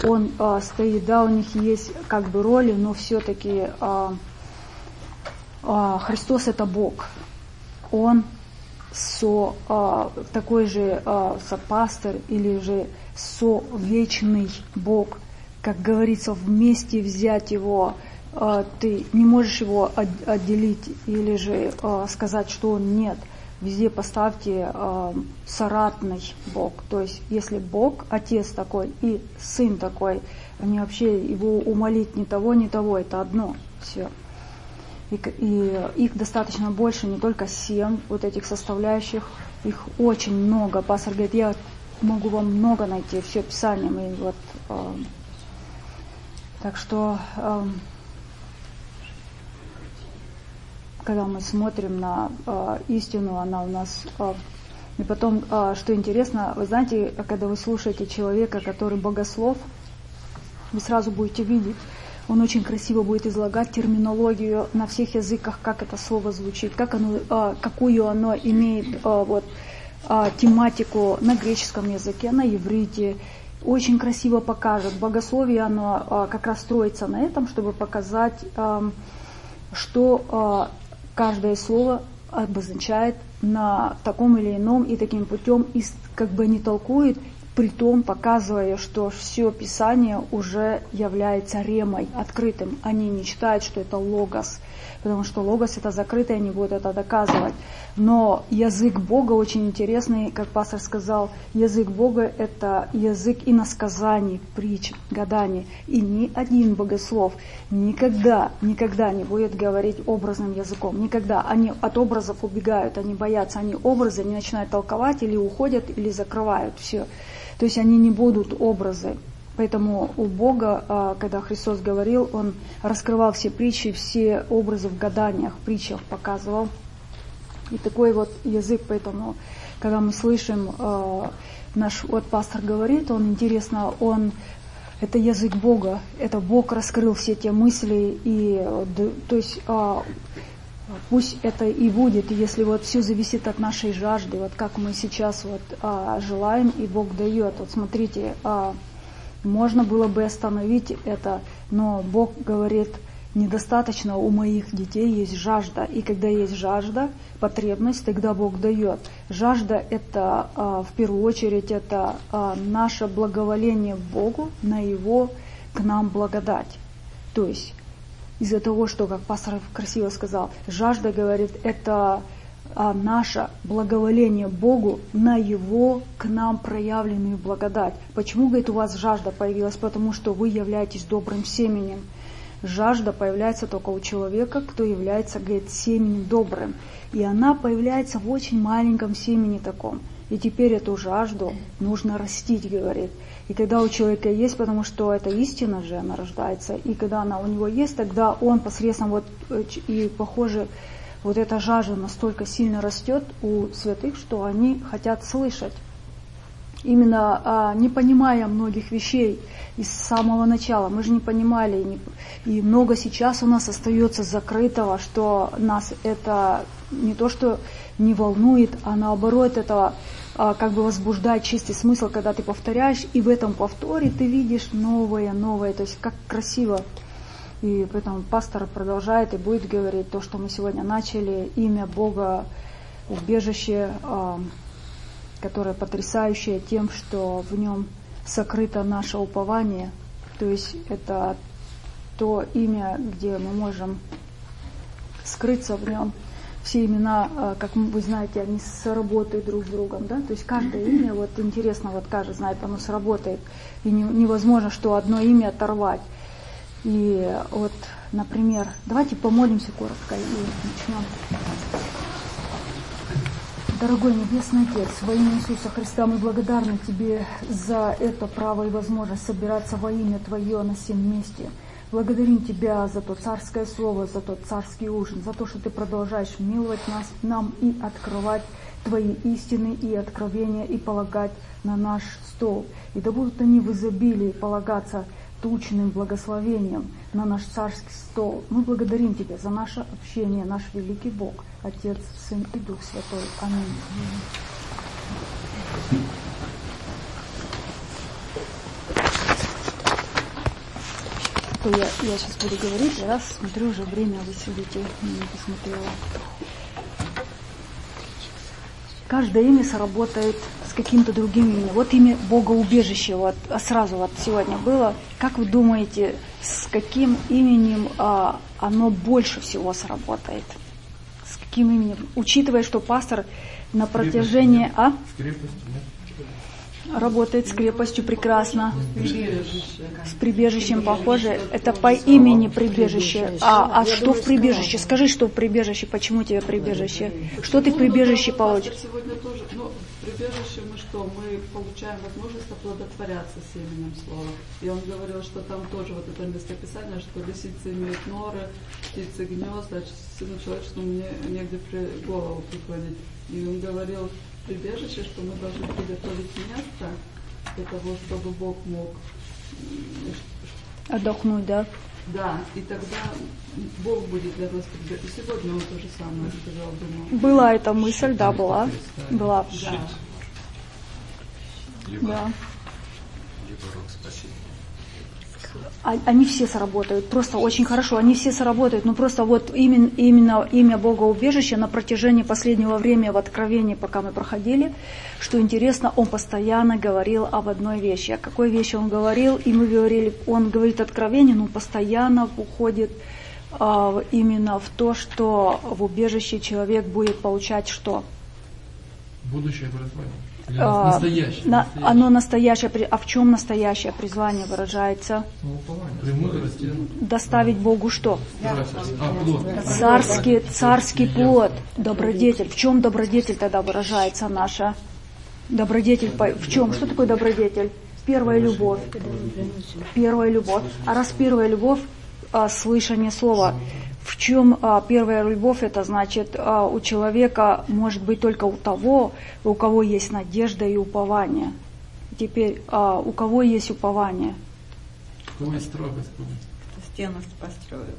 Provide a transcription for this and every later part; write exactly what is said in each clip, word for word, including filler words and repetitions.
он а, стоит, да, у них есть как бы роли, но все-таки а, а, Христос это Бог. Он со, а, такой же а, сопастырь или же совечный Бог. Как говорится, вместе взять его, а, ты не можешь его отделить или же а, сказать, что он нет. Везде поставьте э, соратный Бог. То есть, если Бог, Отец такой и Сын такой, они вообще его умолить ни того, ни того, это одно. Все. И, и их достаточно больше, не только семь вот этих составляющих, их очень много. Пастор говорит, я могу вам много найти, все Писание. И вот, э, так что... Э, когда мы смотрим на э, истину, она у нас... Э, и потом, э, что интересно, вы знаете, когда вы слушаете человека, который богослов, вы сразу будете видеть, он очень красиво будет излагать терминологию на всех языках, как это слово звучит, как оно, э, какую оно имеет э, вот, э, тематику на греческом языке, на иврите. Очень красиво покажет. Богословие, оно э, как раз строится на этом, чтобы показать, э, что... Э, каждое слово обозначает на таком или ином и таким путем, и как бы не толкует, притом показывая, что все Писание уже является ремой, открытым. Они не читают, что это логос, потому что логос это закрытый, они будут это доказывать. Но язык Бога очень интересный, как пастор сказал, язык Бога это язык иносказаний, притч, гаданий. И ни один богослов никогда, никогда не будет говорить образным языком. Никогда. Они от образов убегают, они боятся, они образы, они начинают толковать или уходят, или закрывают все. То есть они не будут образы. Поэтому у Бога, когда Христос говорил, Он раскрывал все притчи, все образы в гаданиях, в притчах показывал. И такой вот язык, поэтому, когда мы слышим, наш вот пастор говорит, он интересно, он, это язык Бога, это Бог раскрыл все те мысли, и, то есть, пусть это и будет, если вот все зависит от нашей жажды, вот как мы сейчас вот желаем, и Бог дает. Вот смотрите, можно было бы остановить это, но Бог говорит, недостаточно, у моих детей есть жажда. И когда есть жажда, потребность, тогда Бог дает. Жажда это, в первую очередь, это наше благоволение Богу на Его к нам благодать. То есть, из-за того, что, как пастор красиво сказал, жажда, говорит, это а наше благоволение Богу на Его к нам проявленную благодать. Почему, говорит, у вас жажда появилась? Потому что вы являетесь добрым семенем. Жажда появляется только у человека, кто является, говорит, семенем добрым. И она появляется в очень маленьком семени таком. И теперь эту жажду нужно растить, говорит. И когда у человека есть, потому что это истина же, она рождается, и когда она у него есть, тогда он посредством, вот, и похоже, вот эта жажда настолько сильно растет у святых, что они хотят слышать. Именно а, не понимая многих вещей из самого начала. Мы же не понимали, и, не, и много сейчас у нас остается закрытого, что нас это не то, что не волнует, а наоборот это а, как бы возбуждает чистый смысл, когда ты повторяешь, и в этом повторе ты видишь новое, новое, то есть как красиво. И поэтому пастор продолжает и будет говорить то, что мы сегодня начали, имя Бога, убежище, а, которое потрясающее тем, что в нем сокрыто наше упование. То есть это то имя, где мы можем скрыться в нем. Все имена, как вы знаете, они сработают друг с другом, да? То есть каждое имя, вот интересно, вот каждый знает, оно сработает. И невозможно, что одно имя оторвать. И вот, например, давайте помолимся коротко и начнем. Дорогой Небесный Отец, во имя Иисуса Христа мы благодарны Тебе за это право и возможность собираться во имя Твое на всем месте. Благодарим Тебя за то царское слово, за тот царский ужин, за то, что Ты продолжаешь миловать нас, нам и открывать Твои истины и откровения и полагать на наш стол. И да будут они в изобилии полагаться тучным благословением на наш царский стол. Мы благодарим Тебя за наше общение, наш великий Бог, Отец, Сын и Дух Святой. Аминь. что я, я сейчас буду говорить, я раз смотрю, уже время, вы сидите, не посмотрела. Каждое имя сработает с каким-то другим именем. Вот имя Богоубежище, вот сразу вот сегодня было. Как вы думаете, с каким именем а, оно больше всего сработает? С каким именем? Учитывая, что пастор на протяжении... А? С крепостью, нет? Работает с крепостью прекрасно. С прибежищем похоже. Это по имени прибежище. А, а что в прибежище? Скажи, что в прибежище. Почему тебе прибежище? Что ты в прибежище получишь? Сегодня тоже, ну, в прибежище мы что? Мы получаем возможность оплодотворяться семенем слова. И он говорил, что там тоже вот это местописание, что лисицы имеют норы, птицы гнезда, сыну человеческому мне негде при голову приходить. И он говорил, прибежище, что мы должны приготовить место для того, чтобы Бог мог отдохнуть, да? Да, и тогда Бог будет для нас прибежище. И сегодня он то же самое сказал, думаю. Была эта мысль, да, была. Была. Да. Либо, Да. либо рог спасения. Они все сработают, просто очень хорошо, они все сработают, но просто вот именно, именно имя Богоубежища на протяжении последнего времени в Откровении, пока мы проходили, что интересно, он постоянно говорил об одной вещи. О какой вещи он говорил, и мы говорили, он говорит Откровение, но постоянно уходит а, именно в то, что в убежище человек будет получать что? Будущее образование. Или А, настоящее, на, настоящее. оно настоящее, а в чем настоящее призвание выражается? Ну, упование. Премудрости. Доставить Богу что? А, плод. Царский, царский плод, добродетель. В чем добродетель тогда выражается наша? Добродетель в чем? Что такое добродетель? Первая любовь. Первая любовь. А раз первая любовь, а, слышание слова. В чем а, первая любовь? Это значит, а, у человека может быть только у того, у кого есть надежда и упование. Теперь, а, у кого есть упование? У кого есть страх Господень? Стену построил.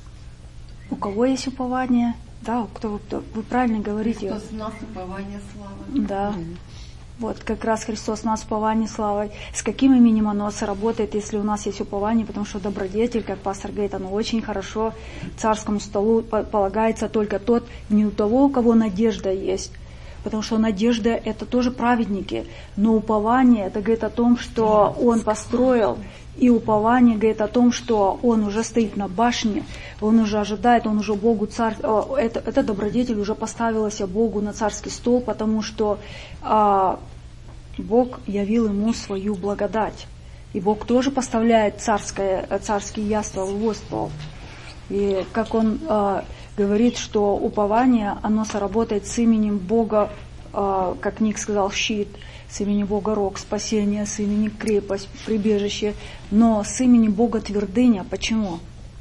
У кого есть упование? Да, кто, кто, вы правильно говорите. Христос в нас упование славы. Да. Вот, как раз Христос нас упование славой. С каким именем оно сработает, если у нас есть упование? Потому что добродетель, как пастор говорит, оно очень хорошо. Царскому столу полагается только тот, не у того, у кого надежда есть. Потому что надежда — это тоже праведники. Но упование — это говорит о том, что он построил. И упование говорит о том, что он уже стоит на башне, он уже ожидает, он уже Богу царь, это, это добродетель уже поставилась Богу на царский стол, потому что а, Бог явил ему свою благодать. И Бог тоже поставляет царское, царские яства в его стол. И как он а, говорит, что упование, оно сработает с именем Бога, а, как Ник сказал, щит, с имени Бога рог, спасение, с имени крепость, прибежище, но с имени Бога твердыня. Почему?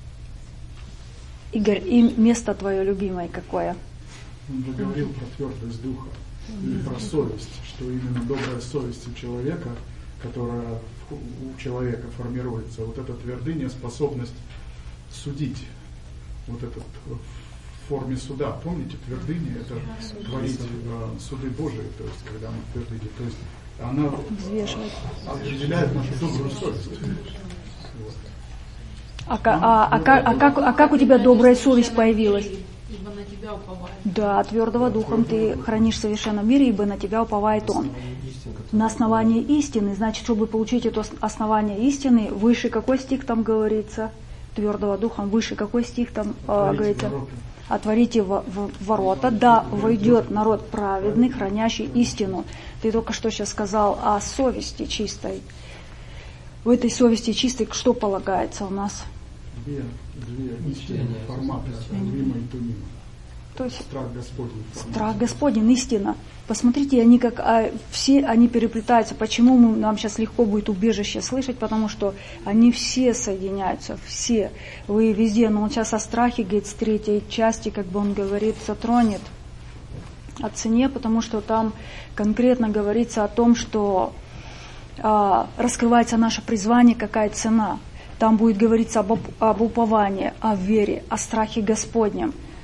Игорь, и место твое любимое какое? Он же говорил про твердость духа и про совесть, что именно добрая совесть у человека, которая у человека формируется, вот эта твердыня, способность судить, вот этот в форме суда. Помните, твердыня — это творить э, суды Божии, то есть когда мы твердыни, то есть она Взвешивать. определяет нашу добрую совесть. Вот. А, а, а, как, а, как, а как у тебя добрая совесть появилась? Ибо на тебя уповает. Да, твердого духом ты хранишь в совершенном мире, ибо на тебя уповает Он. На основании истины, значит, чтобы получить это основание истины, выше какой стих там говорится? Твердого духом, выше какой стих там э, говорится? Отворите в, в, ворота, да, войдет народ праведный, хранящий истину. Ты только что сейчас сказал о совести чистой. В этой совести чистой что полагается у нас? Две, две истинные форматы, Лима и Тумима. То есть Страх Господень. страх Господень, истина. Посмотрите, они как а, все они переплетаются. Почему мы, нам сейчас легко будет убежище слышать? Потому что они все соединяются, все. Вы везде, но он сейчас о страхе, говорит, с третьей части, как бы он говорит, затронет о цене, потому что там конкретно говорится о том, что а, раскрывается наше призвание, какая цена. Там будет говориться об, об уповании, о вере, о страхе Господнем.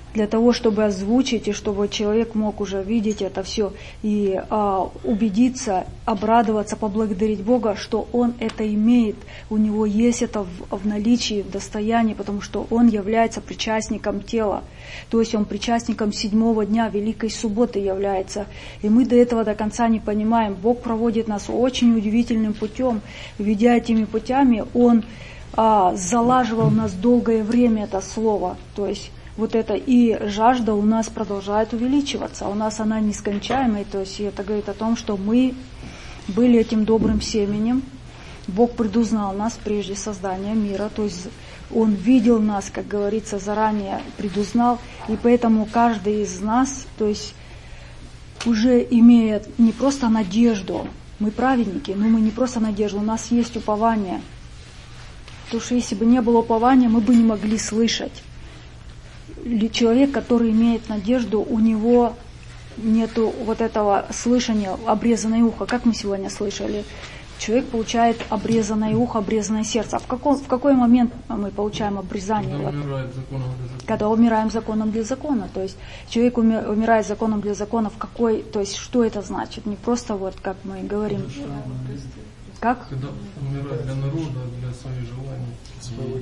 для того, чтобы озвучить, и чтобы человек мог уже видеть это все и а, убедиться, обрадоваться, поблагодарить Бога, что он это имеет, у него есть это в, в наличии, в достоянии, потому что он является причастником тела, то есть он причастником седьмого дня, Великой Субботы является, и мы до этого до конца не понимаем. Бог проводит нас очень удивительным путем, ведя этими путями, Он а, залаживал в нас долгое время это слово, то есть вот это, и жажда у нас продолжает увеличиваться. У нас она нескончаемая, то есть это говорит о том, что мы были этим добрым семенем. Бог предузнал нас прежде создания мира, то есть Он видел нас, как говорится, заранее предузнал, и поэтому каждый из нас, то есть уже имеет не просто надежду, мы праведники, но мы не просто надежду, у нас есть упование. Потому что если бы не было упования, мы бы не могли слышать. Человек, который имеет надежду, у него нету вот этого слышания, обрезанное ухо. Как мы сегодня слышали, человек получает обрезанное ухо, обрезанное сердце. А в, каком, в какой момент мы получаем обрезание? Когда умирает законом для закона. Когда умираем законом для закона. То есть человек умирает законом для закона. В какой, то есть что это значит? Не просто вот как мы говорим. Как? Когда умирает для народа, для своих желаний.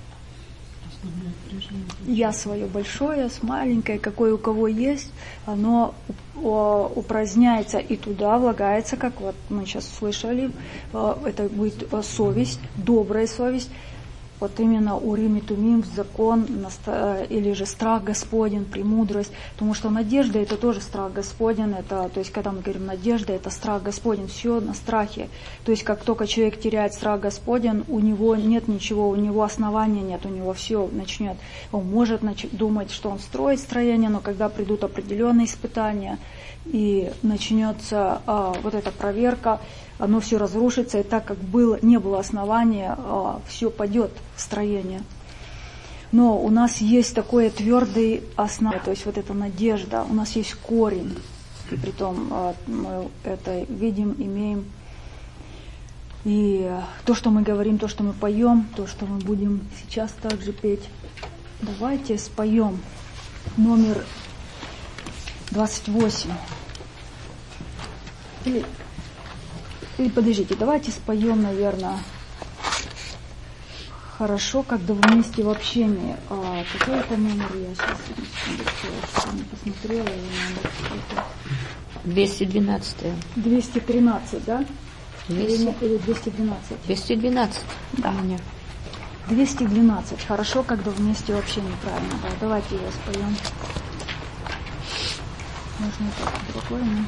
Я свое большое, с маленькое, какое у кого есть, оно упраздняется и туда влагается, как вот мы сейчас слышали, это будет совесть, добрая совесть, вот именно урим и тумим, закон, или же страх Господень, премудрость, потому что надежда это тоже страх Господень, это, то есть когда мы говорим надежда, это страх Господень, все на страхе, то есть как только человек теряет страх Господень, у него нет ничего, у него основания нет, у него все начнет, он может нач- думать, что он строит строение, но когда придут определенные испытания, и начнется а, вот эта проверка, оно все разрушится, и так как было, не было основания, а, все падет в строение. Но у нас есть такое твердое основание, то есть вот эта надежда, у нас есть корень, и притом а, мы это видим, имеем. И то, что мы говорим, то, что мы поем, то, что мы будем сейчас также петь, давайте споем номер двадцать восемь. Или, или подождите, давайте споем, наверное, хорошо, когда вместе в общении. А, какой это номер? Я сейчас не посмотрела. двести двенадцать. двести тринадцать, да? двести... Или двести двенадцать? двести двенадцать. Да. двести двенадцать. Хорошо, когда вместе в общении, правильно. Да, давайте ее споем. Можно так, другое, но...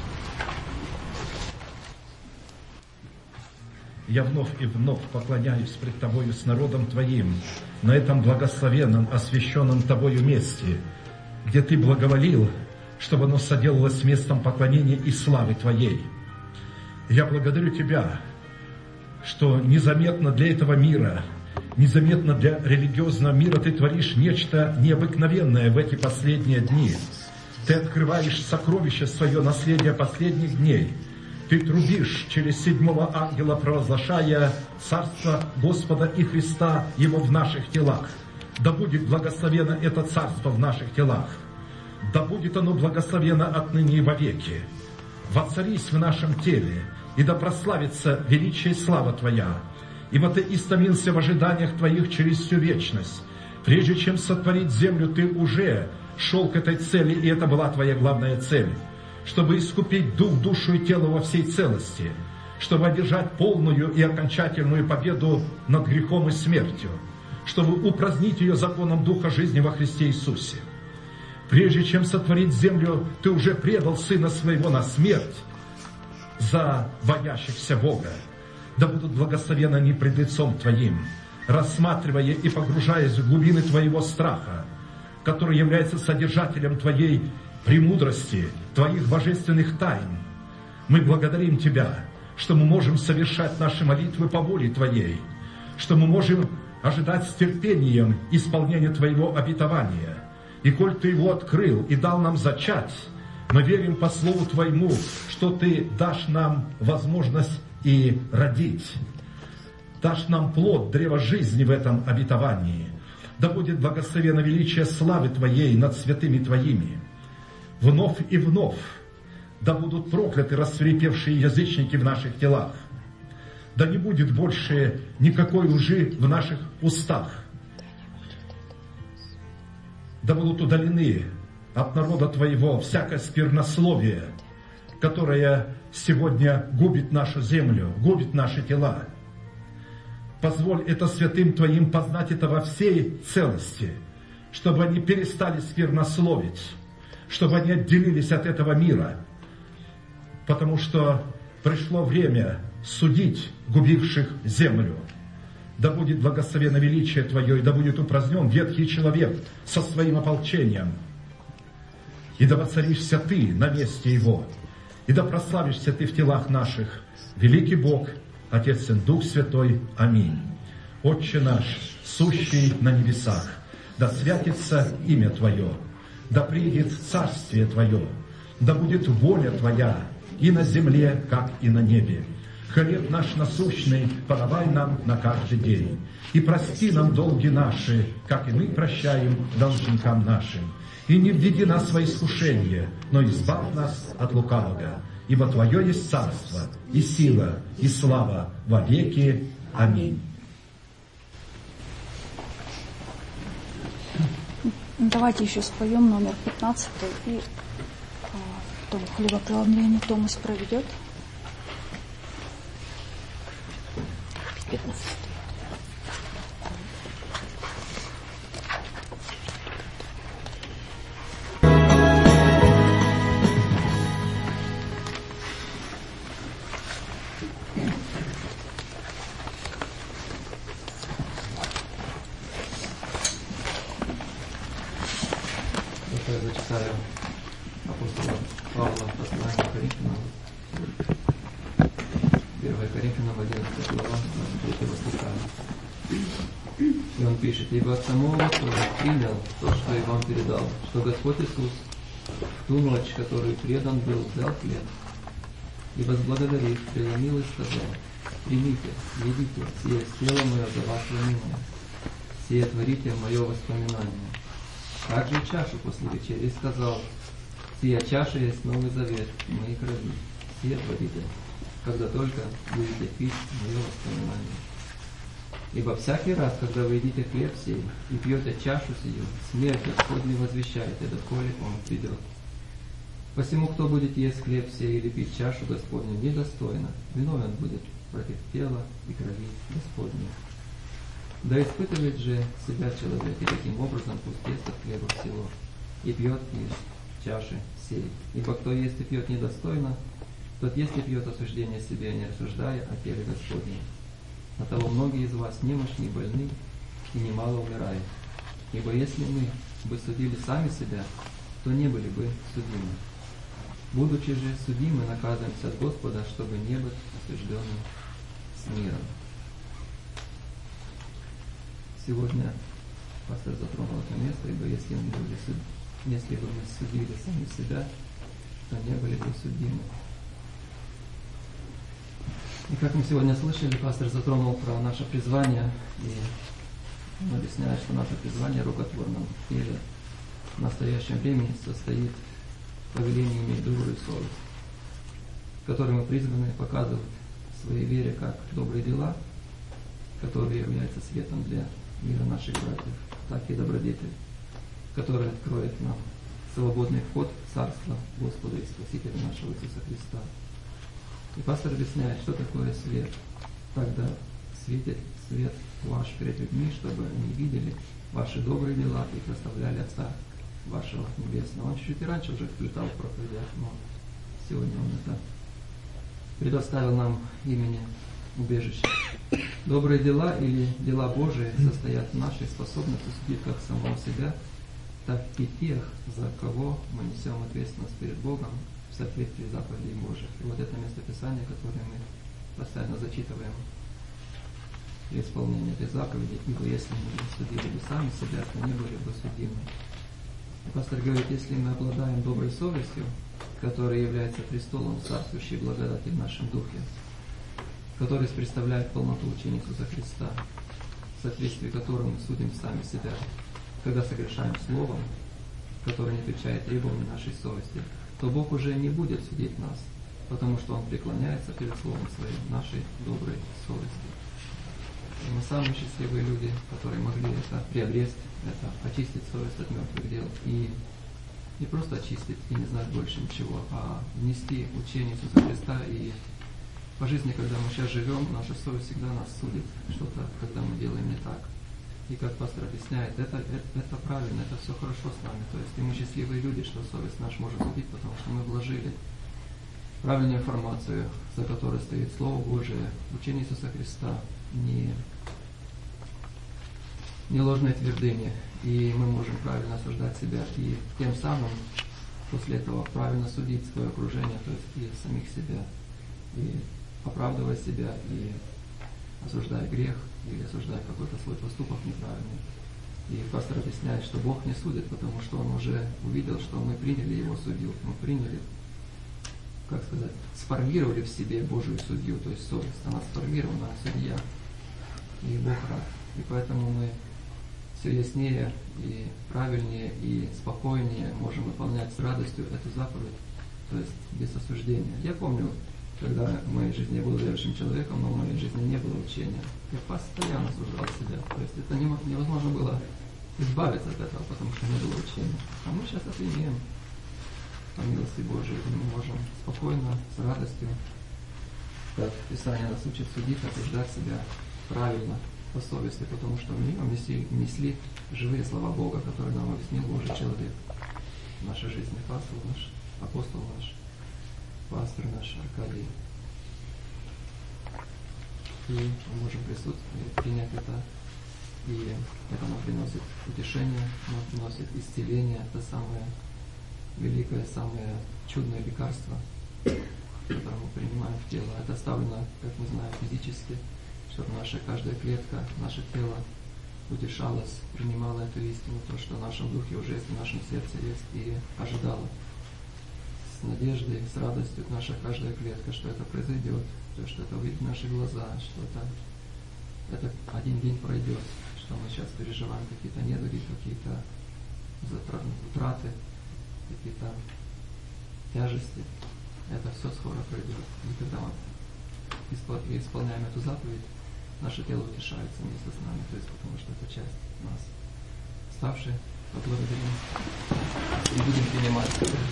Я вновь и вновь поклоняюсь пред Тобою с народом Твоим, на этом благословенном, освященном Тобою месте, где Ты благоволил, чтобы оно соделалось местом поклонения и славы Твоей. Я благодарю Тебя, что незаметно для этого мира, незаметно для религиозного мира Ты творишь нечто необыкновенное в эти последние дни. Ты открываешь сокровище свое, наследие последних дней. Ты трубишь через седьмого ангела, провозглашая Царство Господа и Христа Его в наших телах. Да будет благословено это Царство в наших телах. Да будет оно благословено отныне и вовеки. Воцарись в нашем теле, и да прославится величие и слава Твоя. Ибо Ты истомился в ожиданиях Твоих через всю вечность. Прежде чем сотворить землю, Ты уже шел к этой цели, и это была Твоя главная цель. Чтобы искупить дух, душу и тело во всей целости, чтобы одержать полную и окончательную победу над грехом и смертью, чтобы упразднить ее законом Духа жизни во Христе Иисусе. Прежде чем сотворить землю, Ты уже предал Сына Своего на смерть за боящихся Бога. Да будут благословенны они пред лицом Твоим, рассматривая и погружаясь в глубины Твоего страха, который является содержателем Твоей премудрости, Твоих божественных тайн. Мы благодарим Тебя, что мы можем совершать наши молитвы по воле Твоей, что мы можем ожидать с терпением исполнения Твоего обетования. И коль Ты его открыл и дал нам зачать, мы верим по Слову Твоему, что Ты дашь нам возможность и родить, дашь нам плод древа жизни в этом обетовании. Да будет благословено величие славы Твоей над святыми Твоими. Вновь и вновь да будут прокляты рассвирепевшие язычники в наших телах. Да не будет больше никакой лжи в наших устах. Да будут удалены от народа Твоего всякое сквернословие, которое сегодня губит нашу землю, губит наши тела. Позволь это святым Твоим познать это во всей целости, чтобы они перестали сквернословить, чтобы они отделились от этого мира, потому что пришло время судить губивших землю. Да будет благословено величие Твое, и да будет упразднен ветхий человек со своим ополчением. И да воцаришься Ты на месте его, и да прославишься Ты в телах наших, великий Бог, Отец и Дух Святой. Аминь. Отче наш, сущий на небесах, да святится имя Твое, да приидет царствие Твое, да будет воля Твоя и на земле, как и на небе. Хлеб наш насущный подавай нам на каждый день, и прости нам долги наши, как и мы прощаем должникам нашим. И не введи нас во искушение, но избавь нас от лукавого. Ибо Твое есть царство, и сила, и слава во веки. Аминь. Давайте еще споем номер пятнадцатый, и а, потом хлебопреломление Томас проведет. пятнадцать. Я зачитаю апостола Павла послание Коринфянам, первое Коринфянам, одиннадцатая глава, третьего стиха. И он пишет: «Ибо от самого тоже принял то, что и вам передал, что Господь Иисус в ту ночь, которую предан был, взял хлеб, и возблагодарив, преломил и сказал: примите, едите, сие тело мое за вас ломимое, сие творите в мое воспоминание. Также и чашу после вечери сказал: сия чаша есть новый завет в моей крови, сие творите, когда только будете пить мое воспоминание. Ибо всякий раз, когда вы едите хлеб сей и пьете чашу сию, смерть Господню возвещаете, доколе Он придет. Посему, кто будет есть хлеб сей или пить чашу Господню недостойно, виновен будет против тела и крови Господней. Да испытывает же себя человек, и таким образом пусть ест от хлеба всего, и пьет из чаши сей. Ибо кто ест и пьет недостойно, тот ест и пьет осуждение себе, не рассуждая о теле Господнем. Оттого многие из вас немощны, больны, и немало умирают. Ибо если мы бы судили сами себя, то не были бы судимы. Будучи же судимы, наказываемся от Господа, чтобы не быть осужденным с миром». Сегодня пастор затронул это место, ибо если мы, были суд... если бы мы судили сами себя, то не были бы судимы. И как мы сегодня слышали, пастор затронул про наше призвание, и он объясняет, что наше призвание в рукотворном теле в настоящем времени состоит в повелении иметь добрую совесть, в которой мы призваны показывать своей вере как добрые дела, которые являются светом для мира наших братьев, так и добродетель, который откроет нам свободный вход в Царство Господа и Спасителя нашего Иисуса Христа. И пастор объясняет, что такое свет. Тогда светит свет ваш перед людьми, чтобы они видели ваши добрые дела и прославляли Отца вашего Небесного. Он чуть-чуть и раньше уже вплетал в проповедях, но сегодня он это предоставил нам имени убежище. Добрые дела или дела Божии состоят в нашей способности судить как самого себя, так и тех, за кого мы несем ответственность перед Богом в соответствии с заповедей Божьих. И вот это местописание, которое мы постоянно зачитываем при исполнении этой заповеди: ибо если мы судили бы сами себя, то не были бы судимы. И пастор говорит, если мы обладаем доброй совестью, которая является престолом царствующей благодати в нашем духе, который представляет полноту учения Иисуса Христа, соответствии которому мы судим сами себя, когда согрешаем словом, которое не отвечает требованиям нашей совести, то Бог уже не будет судить нас, потому что Он преклоняется перед словом Своим, нашей доброй совести. И мы самые счастливые люди, которые могли это приобрести, это очистить совесть от мертвых дел и не просто очистить и не знать больше ничего, а внести учение Иисуса Христа. И по жизни, когда мы сейчас живем, наша совесть всегда нас судит, что-то, когда мы делаем не так. И как пастор объясняет, это, это, это правильно, это все хорошо с нами. То есть и мы счастливые люди, что совесть наша может судить, потому что мы вложили правильную информацию, за которой стоит Слово Божие, учение Иисуса Христа, не, не ложные твердыни. И мы можем правильно осуждать себя и тем самым после этого правильно судить свое окружение, то есть и самих себя, и оправдывая себя, и осуждая грех, или осуждая какой-то свой поступок неправильный. И пастор объясняет, что Бог не судит, потому что Он уже увидел, что мы приняли Его судью, мы приняли, как сказать, сформировали в себе Божию судью, то есть совесть, она сформирована, судья, и Бог рад. И поэтому мы все яснее и правильнее и спокойнее можем выполнять с радостью эту заповедь, то есть без осуждения. Я помню, когда в моей жизни я был верующим человеком, но в моей жизни не было учения, я постоянно осуждал себя. То есть это невозможно было избавиться от этого, потому что не было учения. А мы сейчас это имеем по милости Божией, и мы можем спокойно, с радостью, как Писание нас учит судить, осуждать себя правильно, по совести, потому что мы внесли, внесли живые слова Бога, которые нам объяснил Божий человек в нашей жизни, пастор наш, апостол наш, пастор наш Аркадий. И мы можем присутствовать, принять это, и это нам приносит утешение, нам приносит исцеление, это самое великое, самое чудное лекарство, которое мы принимаем в тело. Это оставлено, как мы знаем, физически, чтобы наша каждая клетка, наше тело утешалось, принимало эту истину, то, что в нашем духе уже есть, в нашем сердце есть, и ожидало с надеждой, с радостью наша каждая клетка, что это произойдет, то, что это увидит наши глаза, что это, это один день пройдет, что мы сейчас переживаем какие-то недуги, какие-то утраты, какие-то тяжести. Это все скоро пройдет. И когда мы исполняем эту заповедь, наше тело утешается вместе с нами, то есть потому что это часть нас. Ставшие, поблагодарим и будем принимать,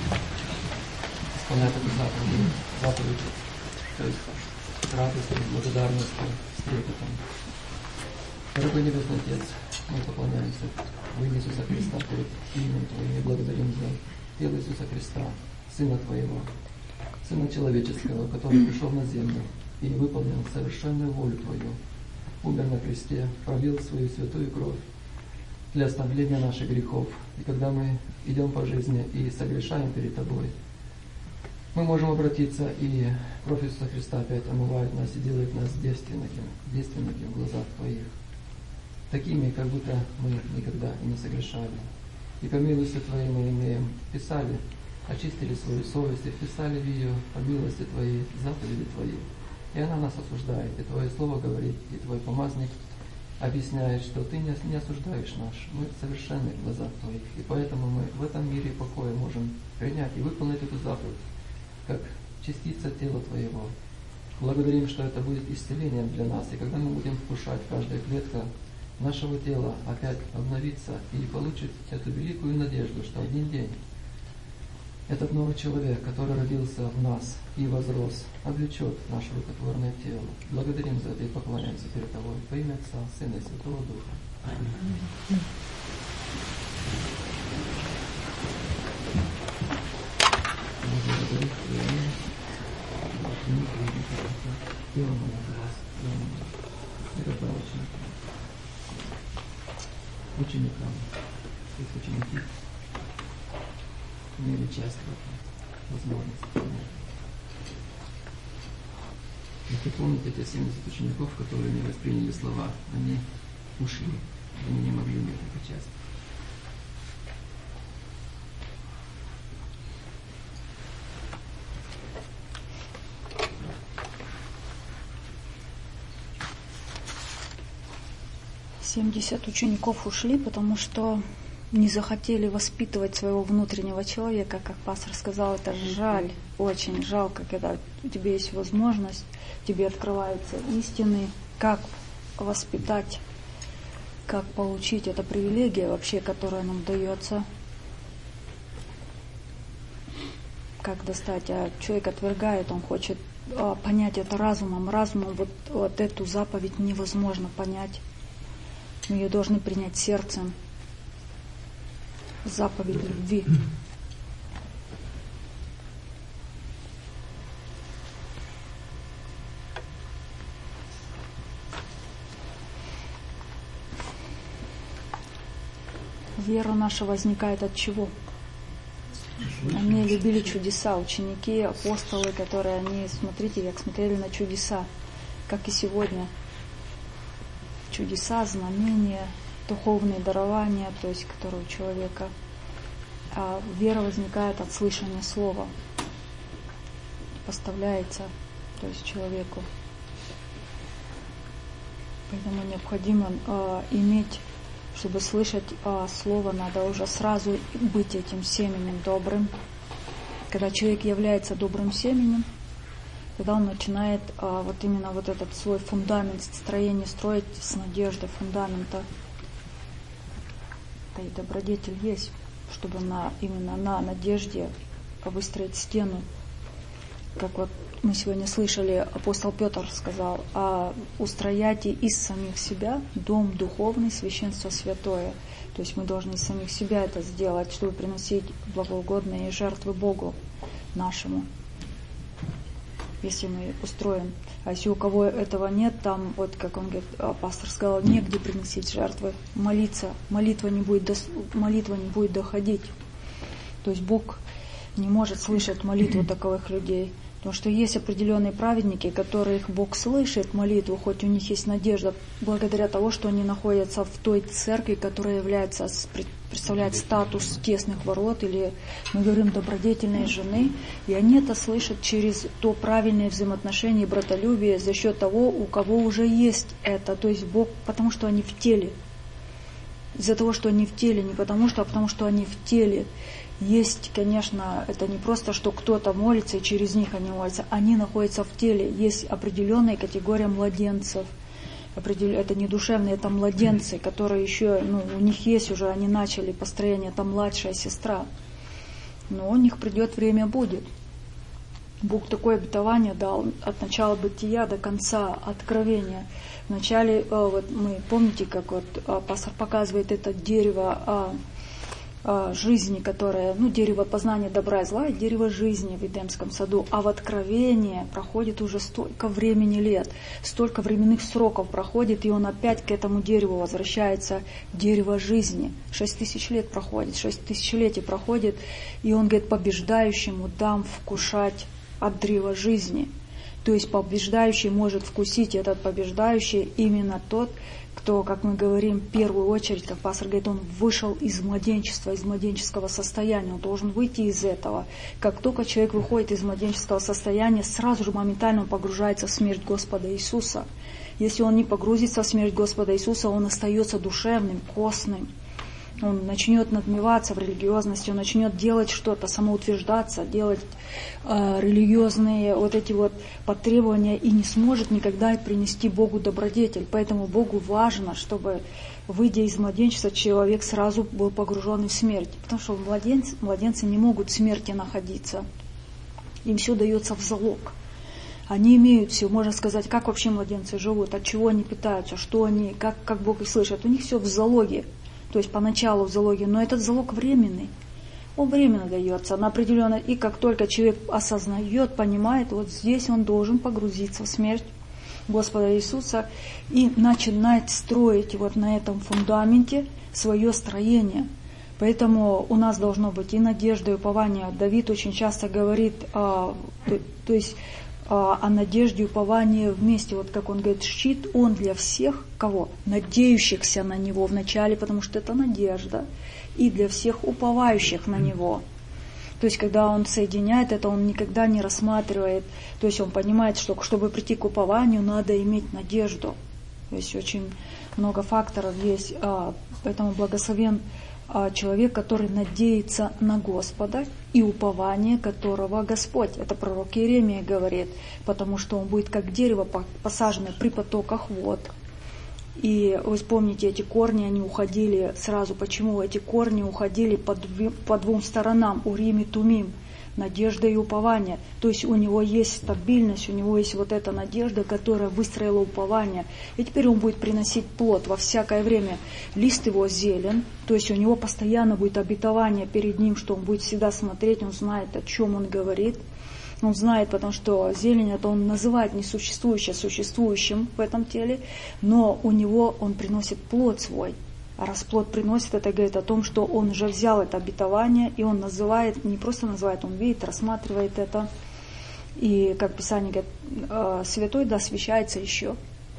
исполнять эту заповедь, заповедь, то есть с радостью, благодарностью, с трепетом. Дорогой Небесный Отец, мы поклоняемся во имя Иисуса Христа перед именем Твоим и благодарим за тело Иисуса Христа, Сына Твоего, Сына Человеческого, который пришел на землю и выполнил совершенную волю Твою, умер на кресте, пролил свою святую кровь для оставления наших грехов. И когда мы идем по жизни и согрешаем перед Тобой, мы можем обратиться, и кровь Иисуса Христа опять омывает нас и делает нас девственными, девственными в глазах Твоих, такими, как будто мы никогда и не согрешали. И по милости Твоей мы имеем, писали, очистили свою совесть и вписали в ее по милости Твоей заповеди Твои. И она нас осуждает, и Твое Слово говорит, и Твой помазник объясняет, что Ты не, не осуждаешь наш, мы совершенны в глазах Твоих. И поэтому мы в этом мире покоя можем принять и выполнить эту заповедь, как частица тела Твоего. Благодарим, что это будет исцелением для нас, и когда мы будем вкушать, каждая клетка нашего тела опять обновится и получит эту великую надежду, что один день этот новый человек, который родился в нас и возрос, облечет наше рукотворное тело. Благодарим за это и поклоняемся перед Тобой. Во имя Отца, Сына и Святого Духа. Аминь. Благодарю Тело мое за вас, это очень ученикам, то есть ученики имели часть в этом, возможность. Если помните, те семьдесят учеников, которые не восприняли слова, они ушли, они не могли иметь эту часть. семьдесят учеников ушли, потому что не захотели воспитывать своего внутреннего человека, как пастор сказал, это жаль, очень жалко, когда у тебя есть возможность, тебе открываются истины, как воспитать, как получить, это привилегия вообще, которая нам дается, как достать, а человек отвергает, он хочет а, понять это разумом, разумом вот, вот эту заповедь невозможно понять, мы ее должны принять сердцем. Заповедь любви. Вера наша возникает от чего? Они любили чудеса, ученики, апостолы, которые они, смотрите, как смотрели на чудеса, как и сегодня. Чудеса, знамения, духовные дарования, то есть, которые у человека. А вера возникает от слышания слова, поставляется, то есть человеку. Поэтому необходимо э, иметь, чтобы слышать э, слово, надо уже сразу быть этим семенем добрым. Когда человек является добрым семенем, тогда он начинает э, вот именно вот этот свой фундамент строения строить с надеждой фундамента. И добродетель есть, чтобы на, именно на надежде выстроить стену. Как вот мы сегодня слышали, апостол Петр сказал, а устрояйте из самих себя дом духовный, священство святое. То есть мы должны из самих себя это сделать, чтобы приносить благоугодные жертвы Богу нашему, если мы устроим. А если у кого этого нет, там, вот как он говорит, пастор сказал, негде приносить жертвы, молиться, молитва не будет, до, молитва не будет доходить. То есть Бог не может слышать молитву таковых людей. Потому что есть определенные праведники, которых Бог слышит молитву, хоть у них есть надежда, благодаря тому, что они находятся в той церкви, которая является, представляет статус тесных ворот, или мы говорим добродетельной жены, и они это слышат через то правильное взаимоотношение и братолюбие за счет того, у кого уже есть это, то есть Бог, потому что они в теле. Из-за того, что они в теле, не потому что, а потому что они в теле. Есть, конечно, это не просто, что кто-то молится, и через них они молятся. Они находятся в теле. Есть определенная категория младенцев. Это не душевные, это младенцы, которые еще, ну, у них есть уже, они начали построение, это младшая сестра. Но у них придет время, будет. Бог такое обетование дал от начала бытия до конца откровения. Вначале, вот мы помните, как вот пастор показывает это дерево жизни, которое, ну, дерево познания добра и зла, и дерево жизни в Эдемском саду. А в откровении проходит уже столько времени лет, столько временных сроков проходит, и он опять к этому дереву возвращается, дерево жизни. Шесть тысяч лет проходит, шесть тысячелетий проходит, и он говорит, побеждающему дам вкушать от древа жизни. То есть побеждающий может вкусить, этот побеждающий именно тот, кто, как мы говорим, в первую очередь, как пастор говорит, он вышел из младенчества, из младенческого состояния, он должен выйти из этого. Как только человек выходит из младенческого состояния, сразу же моментально он погружается в смерть Господа Иисуса. Если он не погрузится в смерть Господа Иисуса, он остается душевным, костным. Он начнет надмеваться в религиозности, он начнет делать что-то, самоутверждаться, делать э, религиозные вот эти вот потребования и не сможет никогда принести Богу добродетель. Поэтому Богу важно, чтобы, выйдя из младенчества, человек сразу был погружен в смерть. Потому что младенцы, младенцы не могут в смерти находиться. Им все дается в залог. Они имеют все, можно сказать, как вообще младенцы живут, от чего они питаются, что они, как, как Бог их слышит. У них все в залоге. То есть поначалу в залоге, но этот залог временный. Он временно дается, на определенно. И как только человек осознает, понимает, вот здесь он должен погрузиться в смерть Господа Иисуса и начинать строить вот на этом фундаменте свое строение. Поэтому у нас должно быть и надежда, и упование. Давид очень часто говорит, а, то, то есть о надежде и уповании вместе. Вот как он говорит, щит он для всех, кого? Надеющихся на него вначале, потому что это надежда, и для всех уповающих на него. То есть, когда он соединяет это, он никогда не рассматривает, то есть он понимает, что чтобы прийти к упованию, надо иметь надежду. То есть очень много факторов есть. Поэтому благословен человек, который надеется на Господа и упование которого Господь. Это пророк Иеремия говорит, потому что он будет как дерево, посаженное при потоках вод. И вы вспомните, эти корни, они уходили сразу. Почему эти корни уходили по, дв- по двум сторонам, Урим и Тумим, надежда и упование. То есть у него есть стабильность, у него есть вот эта надежда, которая выстроила упование. И теперь он будет приносить плод во всякое время. Лист его зелен, то есть у него постоянно будет обетование перед ним, что он будет всегда смотреть, он знает, о чем он говорит. Он знает, потому что зелень, это он называет несуществующее существующим в этом теле, но у него он приносит плод свой. А раз плод приносит, это говорит о том, что он уже взял это обетование, и он называет, не просто называет, он видит, рассматривает это. И, как Писание говорит, святой, да, освящается еще.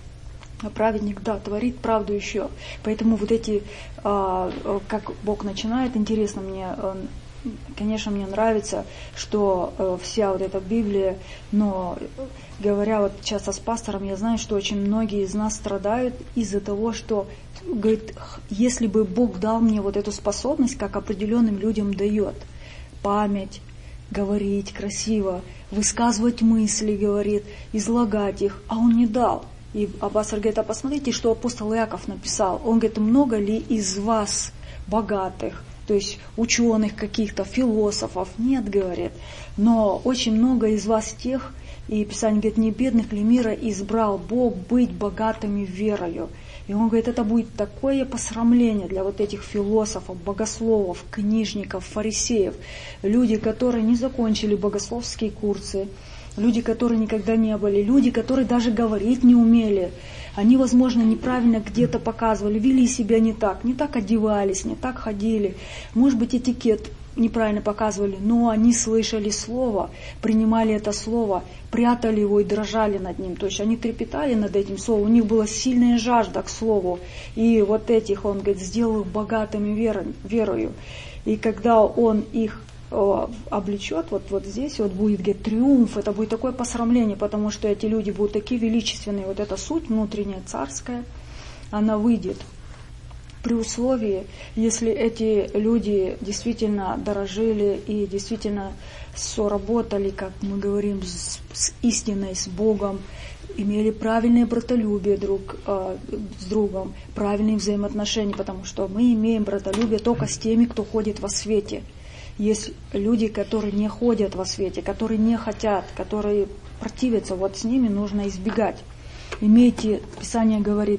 А праведник, да, творит правду еще. Поэтому вот эти, как Бог начинает, интересно мне, конечно, мне нравится, что э, вся вот эта Библия, но говоря вот часто с пастором, я знаю, что очень многие из нас страдают из-за того, что, говорит, если бы Бог дал мне вот эту способность, как определенным людям дает, память, говорить красиво, высказывать мысли, говорит, излагать их, а Он не дал. И пастор говорит, а посмотрите, что апостол Иаков написал. Он говорит, много ли из вас богатых, то есть ученых каких-то, философов, нет, говорит, но очень много из вас тех, и Писание говорит, не бедных ли мира избрал Бог быть богатыми верою. И он говорит, это будет такое посрамление для вот этих философов, богословов, книжников, фарисеев, люди, которые не закончили богословские курсы, люди, которые никогда не были, люди, которые даже говорить не умели. Они, возможно, неправильно где-то показывали, вели себя не так, не так одевались, не так ходили. Может быть, этикет неправильно показывали, но они слышали слово, принимали это слово, прятали его и дрожали над ним. То есть они трепетали над этим словом, у них была сильная жажда к слову. И вот этих, он говорит, сделал их богатыми верою. И когда он их облечет, вот, вот здесь вот будет, говорит, триумф, это будет такое посрамление, потому что эти люди будут такие величественные, вот эта суть внутренняя, царская, она выйдет при условии, если эти люди действительно дорожили и действительно соработали, как мы говорим, с, с истиной, с Богом, имели правильное братолюбие друг э, с другом, правильные взаимоотношения, потому что мы имеем братолюбие только с теми, кто ходит во свете. Есть люди, которые не ходят во свете, которые не хотят, которые противятся, вот с ними нужно избегать. Имейте, Писание говорит,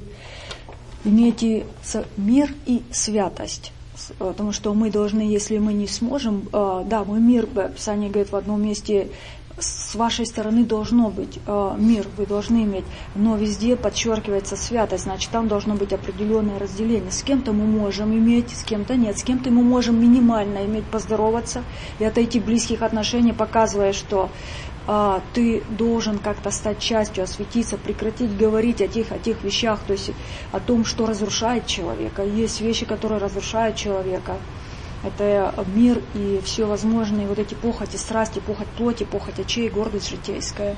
имейте мир и святость, потому что мы должны, если мы не сможем, да, мы мир, Писание говорит в одном месте, с вашей стороны должно быть э, мир, вы должны иметь, но везде подчеркивается святость, значит, там должно быть определенное разделение. С кем-то мы можем иметь, с кем-то нет, с кем-то мы можем минимально иметь, поздороваться и отойти в близких отношениях, показывая, что э, ты должен как-то стать частью, осветиться, прекратить говорить о тех, о тех вещах, то есть о том, что разрушает человека. Есть вещи, которые разрушают человека. Это мир и все возможные вот эти похоти, страсти, похоть плоти, похоть очей, гордость житейская.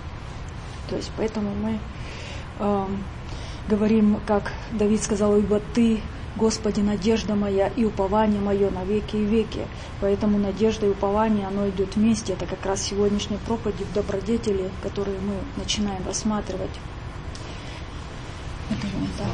То есть поэтому мы э, говорим, как Давид сказал, ибо Ты, Господи, надежда моя и упование мое на веки и веки. Поэтому надежда и упование, оно идет вместе. Это как раз сегодняшние проповеди в добродетели, которые мы начинаем рассматривать. Это вот так.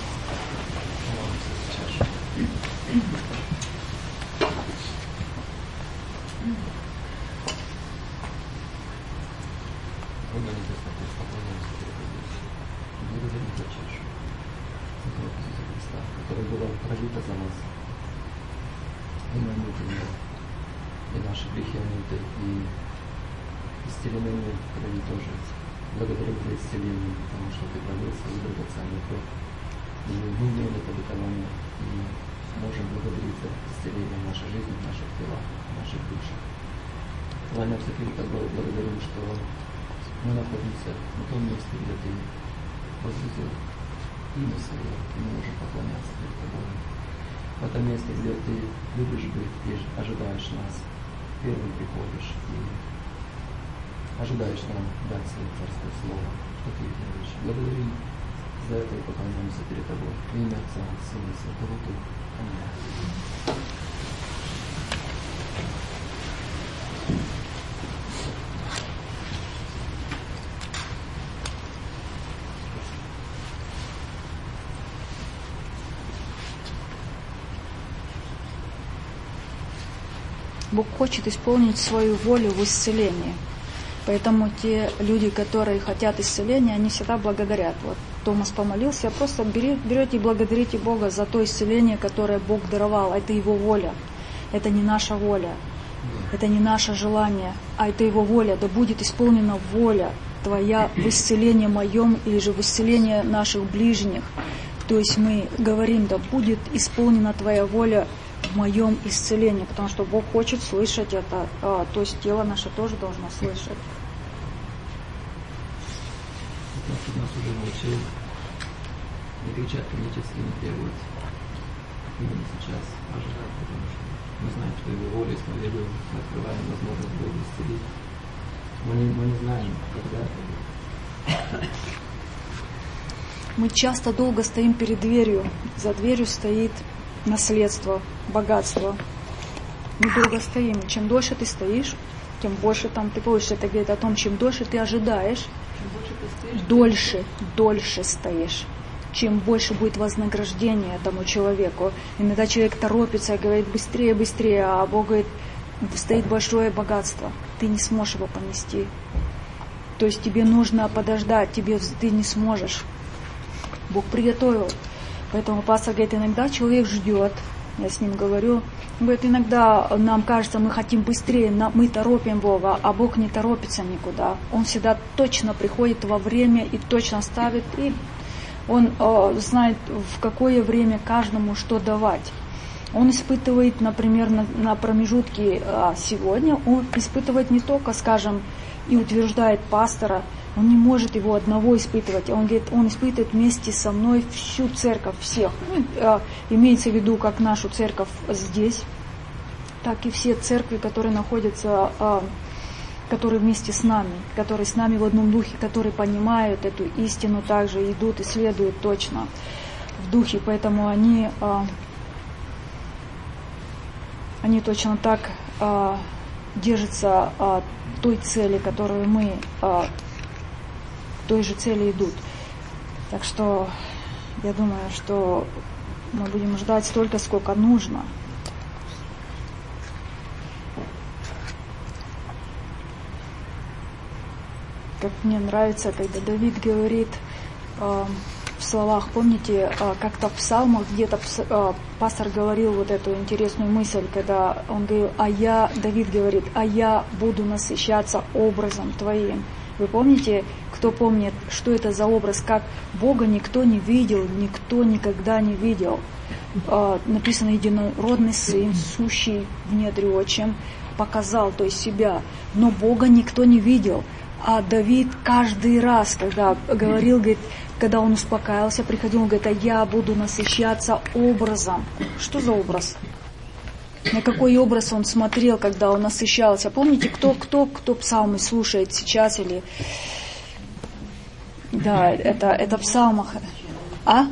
Которая была пролита за нас. И мы мучимся, и наши грехи омыты, и исцелены мы в крови тоже. Благодарю за исцеление, потому что Ты пролил свою драгоценную кровь. И мы имеем это обетование, и можем благодарить за исцеление в нашей жизни, в наших телах, в наших душах. Ладно, все-таки благодарим, что мы находимся на том месте, где Ты возвысил имя Свое, и мы можем поклоняться перед Тобой. В этом месте, где Ты любишь быть и ожидаешь нас, первым приходишь и ожидаешь нам дать Свое царское слово, что Ты делаешь. Благодарим за это и поклоняемся перед Тобой. В имя Отца, Сына и Святого Духа. Аминь. Бог хочет исполнить свою волю в исцелении. Поэтому те люди, которые хотят исцеления, они всегда благодарят. Вот Томас помолился, просто берете и благодарите Бога за то исцеление, которое Бог даровал. Это Его воля. Это не наша воля. Это не наше желание, а это Его воля. Да будет исполнена воля Твоя в исцелении моем или же в исцелении наших ближних. То есть мы говорим, да будет исполнена Твоя воля в моем исцелении, потому что Бог хочет слышать это, а, то есть тело наше тоже должно слышать. Потому что нас уже научил не кричать панически, не требовать. Именно сейчас ожидать, потому что мы знаем, что Его воля исповедуем, мы открываем возможность Бога исцелить. Мы не, мы не знаем, когда это будет. Мы часто долго стоим перед дверью, за дверью стоит наследство, богатство. Мы долго стоим. И чем дольше ты стоишь, тем больше там ты получишь. Это говорит о том, чем дольше ты ожидаешь, Стоишь, дольше, дольше стоишь. Чем больше будет вознаграждение этому человеку. Иногда человек торопится и говорит быстрее, быстрее, а Бог говорит, стоит большое богатство. Ты не сможешь его понести. То есть тебе нужно подождать, тебе ты не сможешь. Бог приготовил. Поэтому пастор говорит, иногда человек ждет, я с ним говорю, он говорит, иногда нам кажется, мы хотим быстрее, мы торопим Бога, а Бог не торопится никуда. Он всегда точно приходит во время и точно ставит, и Он э, знает, в какое время каждому что давать. Он испытывает, например, на, на промежутке э, сегодня, он испытывает не только, скажем, и утверждает пастора, он не может его одного испытывать. Он говорит, он испытывает вместе со мной всю церковь, всех. Ну, э, имеется в виду как нашу церковь здесь, так и все церкви, которые находятся, э, которые вместе с нами, которые с нами в одном духе, которые понимают эту истину, также идут и следуют точно в духе. Поэтому они, э, они точно так э, держатся э, той цели, которую мы э, той же цели идут. Так что я думаю, что мы будем ждать столько, сколько нужно. Как мне нравится, когда Давид говорит э, в словах, помните, э, как-то в псалмах где-то э, пастор говорил вот эту интересную мысль, когда он говорил, а я, Давид говорит, а я буду насыщаться образом Твоим. Вы помните, кто помнит, что это за образ, как Бога никто не видел, никто никогда не видел. Э, написано, единородный Сын, сущий в недре Отчим, показал, то есть себя, но Бога никто не видел. А Давид каждый раз, когда говорил, говорит, когда он успокаивался, приходил, он говорит, а я буду насыщаться образом. Что за образ? На какой образ он смотрел, когда он насыщался? Помните, кто, кто, кто псалмы слушает сейчас или... Да, это, это в псалмах. А?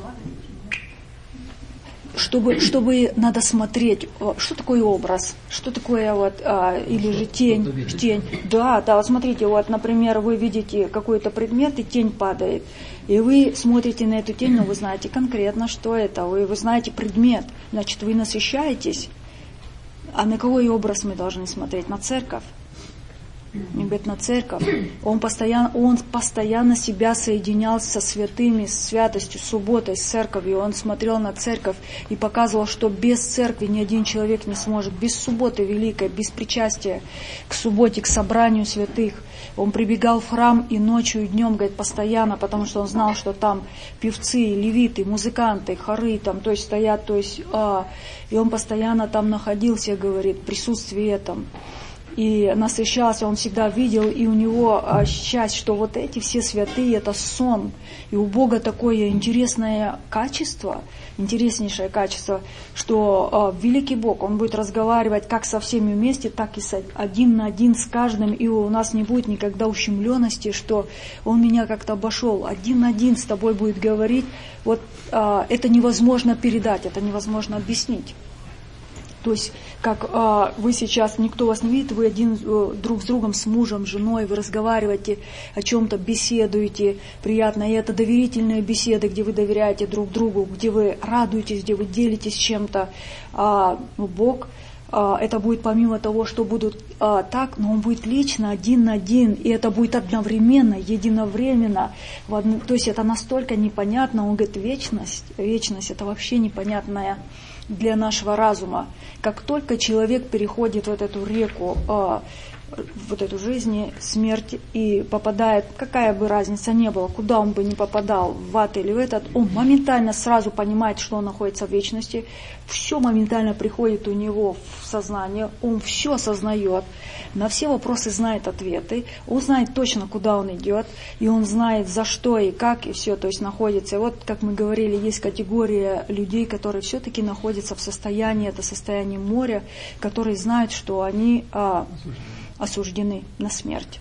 Чтобы, чтобы надо смотреть, что такое образ, что такое вот, а, или же тень, тень. Да, да, вот смотрите, вот, например, вы видите какой-то предмет, и тень падает, и вы смотрите на эту тень, но вы знаете конкретно, что это, вы, вы знаете предмет, значит, вы насыщаетесь. А на какой образ мы должны смотреть? На церковь. Он говорит, на церковь. Он постоянно, он постоянно себя соединял со святыми, с святостью, с субботой, с церковью. Он смотрел на церковь и показывал, что без церкви ни один человек не сможет. Без субботы великой, без причастия к субботе, к собранию святых. Он прибегал в храм и ночью, и днем, говорит, постоянно, потому что он знал, что там певцы, левиты, музыканты, хоры там, то есть стоят, то есть, а, и он постоянно там находился, говорит, в присутствии этом. и насыщался, он всегда видел, и у него а, счастье, что вот эти все святые, это сон. И у Бога такое интересное качество, интереснейшее качество, что а, великий Бог, Он будет разговаривать как со всеми вместе, так и с, один на один с каждым, и у нас не будет никогда ущемленности, что Он меня как-то обошел, один на один с тобой будет говорить. Вот а, это невозможно передать, это невозможно объяснить. То есть, как а, вы сейчас, никто вас не видит, вы один а, друг с другом, с мужем, женой, вы разговариваете, о чем-то беседуете, приятно. И это доверительные беседы, где вы доверяете друг другу, где вы радуетесь, где вы делитесь чем-то. А, ну, Бог, а, это будет помимо того, что будут а, так, но Он будет лично, один на один, и это будет одновременно, единовременно. В одно, то есть, это настолько непонятно. Он говорит, вечность, вечность, это вообще непонятная для нашего разума. Как только человек переходит вот эту реку, э, вот эту жизнь, смерть, и попадает, какая бы разница ни была, куда он бы ни попадал, в ад или в этот, он моментально сразу понимает, что он находится в вечности, все моментально приходит у него в сознание, он все осознает, на все вопросы знает ответы, он знает точно, куда он идет, и он знает, за что и как, и все, то есть находится. И вот, как мы говорили, есть категория людей, которые все-таки находятся в состоянии, это состояние моря, которые знают, что они а, осуждены на смерть.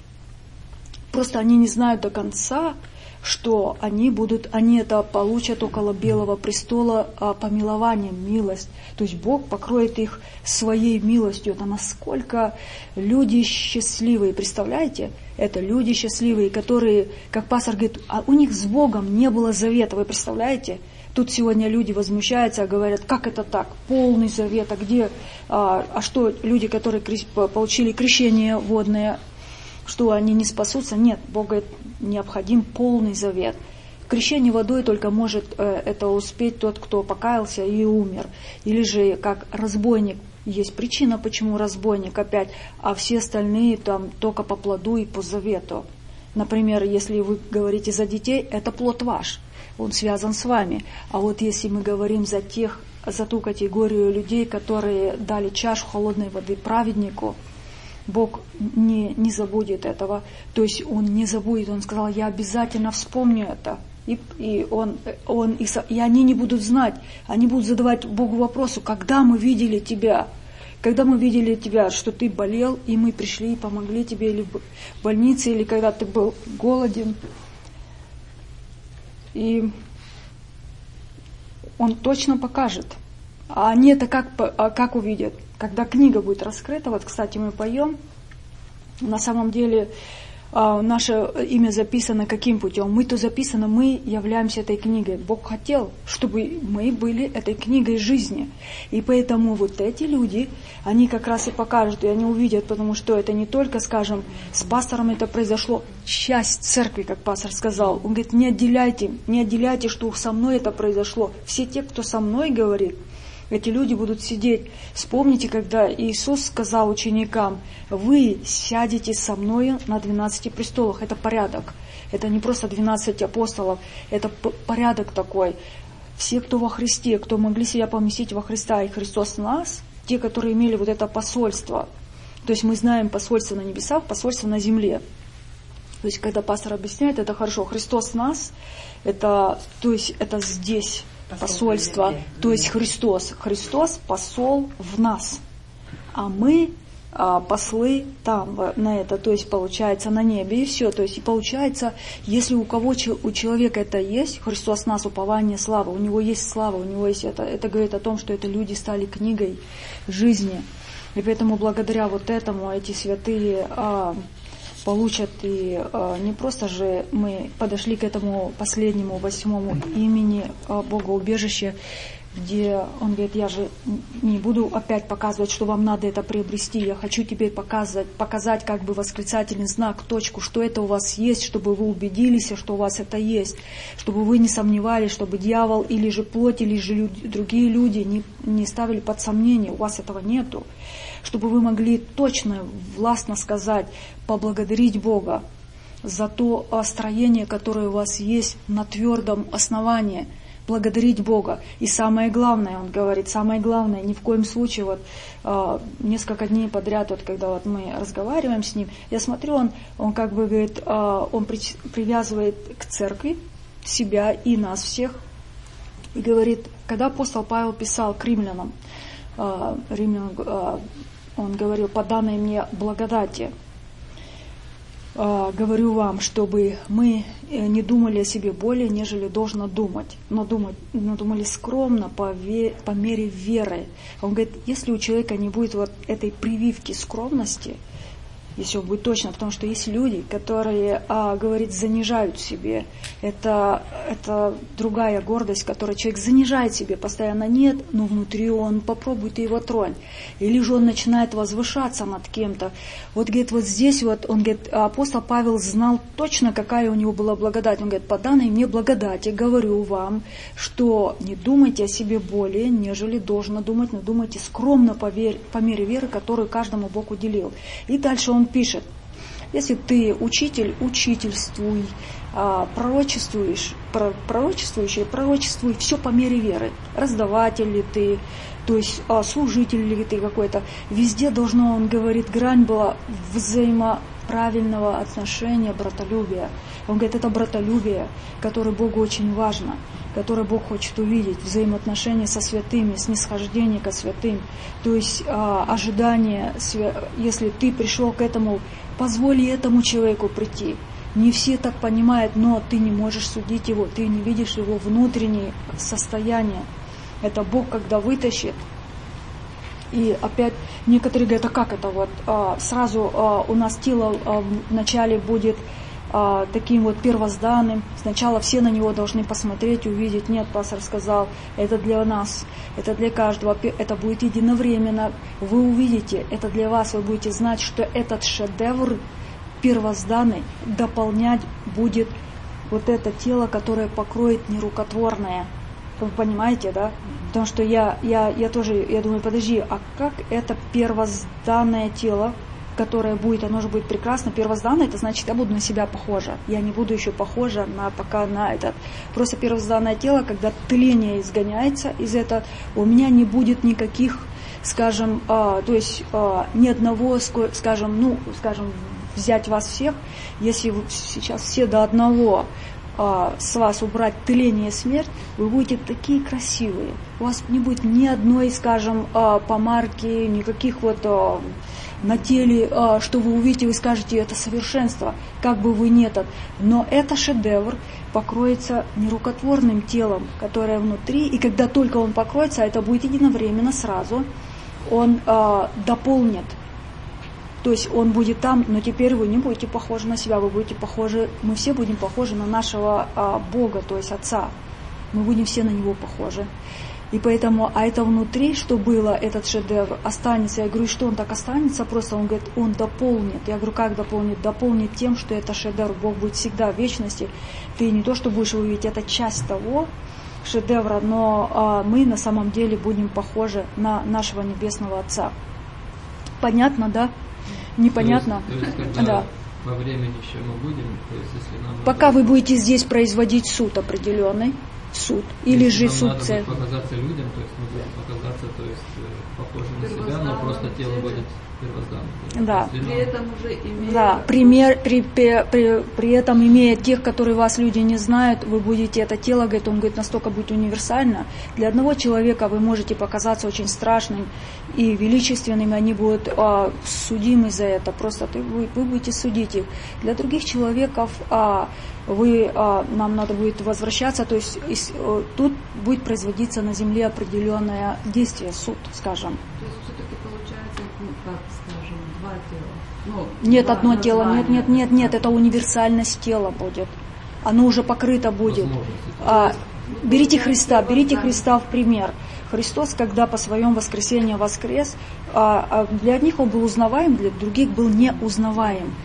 Просто они не знают до конца, что они будут, они это получат около Белого престола а, помилованием, милость. То есть Бог покроет их своей милостью. Это насколько люди счастливые, представляете? Это люди счастливые, которые, как пастор говорит, а у них с Богом не было завета, вы представляете? Тут сегодня люди возмущаются, говорят, как это так, полный завет, а где, а, а что люди, которые крещ, получили крещение водное, что они не спасутся? Нет, Бог говорит, необходим полный завет. Крещение водой только может э, это успеть тот, кто покаялся и умер. Или же как разбойник. Есть причина, почему разбойник опять, а все остальные там только по плоду и по завету. Например, если вы говорите за детей, это плод ваш, он связан с вами. А вот если мы говорим за тех, за ту категорию людей, которые дали чашу холодной воды праведнику, Бог не, не забудет этого. То есть Он не забудет. Он сказал, я обязательно вспомню это. И, и, он, он, и, и они не будут знать. Они будут задавать Богу вопросы, когда мы видели Тебя? Когда мы видели Тебя, что Ты болел, и мы пришли и помогли Тебе, или в больнице, или когда Ты был голоден. И Он точно покажет. А они это как, как увидят? Когда книга будет раскрыта, вот, кстати, мы поем, на самом деле наше имя записано каким путем? Мы-то записано, мы являемся этой книгой. Бог хотел, чтобы мы были этой книгой жизни. И поэтому вот эти люди, они как раз и покажут, и они увидят, потому что это не только, скажем, с пастором это произошло, часть церкви, как пастор сказал. Он говорит, не отделяйте, не отделяйте, что со мной это произошло. Все те, кто со мной говорит, эти люди будут сидеть. Вспомните, когда Иисус сказал ученикам, вы сядете со мною на двенадцати престолах. Это порядок. Это не просто двенадцать апостолов. Это порядок такой. Все, кто во Христе, кто могли себя поместить во Христа, и Христос в нас, те, которые имели вот это посольство. То есть мы знаем посольство на небесах, посольство на земле. То есть когда пастор объясняет, это хорошо. Христос в нас, это, то есть это здесь. Посольство, то есть Христос. Христос посол в нас, а мы а, послы там, на это, то есть получается на небе и все. То есть и получается, если у кого у человека это есть, Христос в нас, упование, слава, у него есть слава, у него есть это, это говорит о том, что это люди стали книгой жизни. И поэтому благодаря вот этому эти святые а, получат, и э, не просто же мы подошли к этому последнему, восьмому имени э, Бога убежище, где Он говорит, я же не буду опять показывать, что вам надо это приобрести, я хочу теперь показать, показать как бы восклицательный знак, точку, что это у вас есть, чтобы вы убедились, что у вас это есть, чтобы вы не сомневались, чтобы дьявол или же плоть, или же люди, другие люди не, не ставили под сомнение, у вас этого нету. Чтобы вы могли точно, властно сказать, поблагодарить Бога за то строение, которое у вас есть на твердом основании. благодарить Бога. И самое главное, он говорит, самое главное, ни в коем случае, вот э, несколько дней подряд, вот когда вот мы разговариваем с ним, я смотрю, он, он как бы говорит, э, он при, привязывает к церкви себя и нас всех, и говорит, когда апостол Павел писал к римлянам, э, римлянам э, он говорил, по данной мне благодати, говорю вам, чтобы мы не думали о себе более, нежели должно думать, но, думать, но думали скромно по, ве, по мере веры. Он говорит, если у человека не будет вот этой прививки скромности, если он будет точно, потому что есть люди, которые, а, говорит, занижают себе. Это, это другая гордость, которую человек занижает себе, постоянно нет, но внутри он попробует и его тронь. Или же он начинает возвышаться над кем-то. Вот, говорит, вот здесь вот, он говорит, апостол Павел знал точно, какая у него была благодать. Он говорит, по данной мне благодати говорю вам, что не думайте о себе более, нежели должно думать, но думайте скромно по, вер, по мере веры, которую каждому Бог уделил. И дальше он пишет, если ты учитель, учительствуй, пророчествуешь, пророчествующий, пророчествуй, все по мере веры. Раздаватель ли ты, то есть служитель ли ты какой-то. Везде должно, он говорит, грань была взаимоправильного отношения, братолюбия. Он говорит, это братолюбие, которое Богу очень важно, которое Бог хочет увидеть, взаимоотношения со святыми, снисхождение ко святым. То есть а, ожидание, если ты пришел к этому, позволь этому человеку прийти. Не все так понимают, но ты не можешь судить его, ты не видишь его внутреннее состояние. Это Бог, когда вытащит. И опять некоторые говорят, а как это вот? А, сразу а, у нас тело а, вначале будет а, таким вот первозданным. Сначала все на него должны посмотреть, увидеть. Нет, пастор сказал, это для нас, это для каждого, это будет единовременно. Вы увидите, это для вас, вы будете знать, что этот шедевр первозданный дополнять будет вот это тело, которое покроет нерукотворное. Вы понимаете, да? Потому что я, я, я тоже, я думаю, подожди, а как это первозданное тело, которое будет, оно же будет прекрасно, первозданное, это значит, я буду на себя похожа. Я не буду еще похожа на, пока на этот. Просто первозданное тело, когда тление изгоняется из этого, у меня не будет никаких, скажем, а, то есть а, ни одного, скажем, ну, скажем, взять вас всех, если сейчас все до одного а, с вас убрать тление и смерть, вы будете такие красивые. У вас не будет ни одной, скажем, а, помарки, никаких вот а, на теле, а, что вы увидите, вы скажете, это совершенство, как бы вы ни этот. Но это шедевр покроется нерукотворным телом, которое внутри, и когда только он покроется, это будет единовременно сразу, он а, дополнит. То есть он будет там, но теперь вы не будете похожи на себя, вы будете похожи, мы все будем похожи на нашего а, Бога, то есть Отца. Мы будем все на Него похожи. И поэтому, а это внутри, что было, этот шедевр, останется. Я говорю, что он так останется, просто он говорит, он дополнит. Я говорю, как дополнит? Дополнит тем, что это шедевр, Бог будет всегда в вечности. Ты не то, что будешь его видеть, это часть того шедевра, но а, мы на самом деле будем похожи на нашего Небесного Отца. Понятно, да? Непонятно? То есть, то есть, когда да. Во времени еще мы будем, то есть, если нам пока надо, вы будете здесь производить суд определенный, суд, или же суд надо цель. будет показаться людям, то есть мы будем показаться, то есть похожи на себя, но просто тело будет первозданным. Да. При этом уже имея... Да, пример, при, при, при, при этом имея тех, которые вас люди не знают, вы будете это тело, говорит, он говорит, настолько будет универсально. Для одного человека вы можете показаться очень страшным и величественным, и они будут а, судимы за это, просто ты, вы, вы будете судить их. Для других человеков а, вы, а, нам надо будет возвращаться, то есть и, а, тут будет производиться на земле определенное действие, суд, скажем. То есть все-таки получается, ну, как скажем, два тела. Ну, нет, два одно тело, нет, нет, нет, нет, да. это универсальность тела будет. Оно уже покрыто будет. А, берите Христа, берите Христа в пример. Христос, когда по своем воскресении воскрес, а, а для одних он был узнаваем, для других был неузнаваем.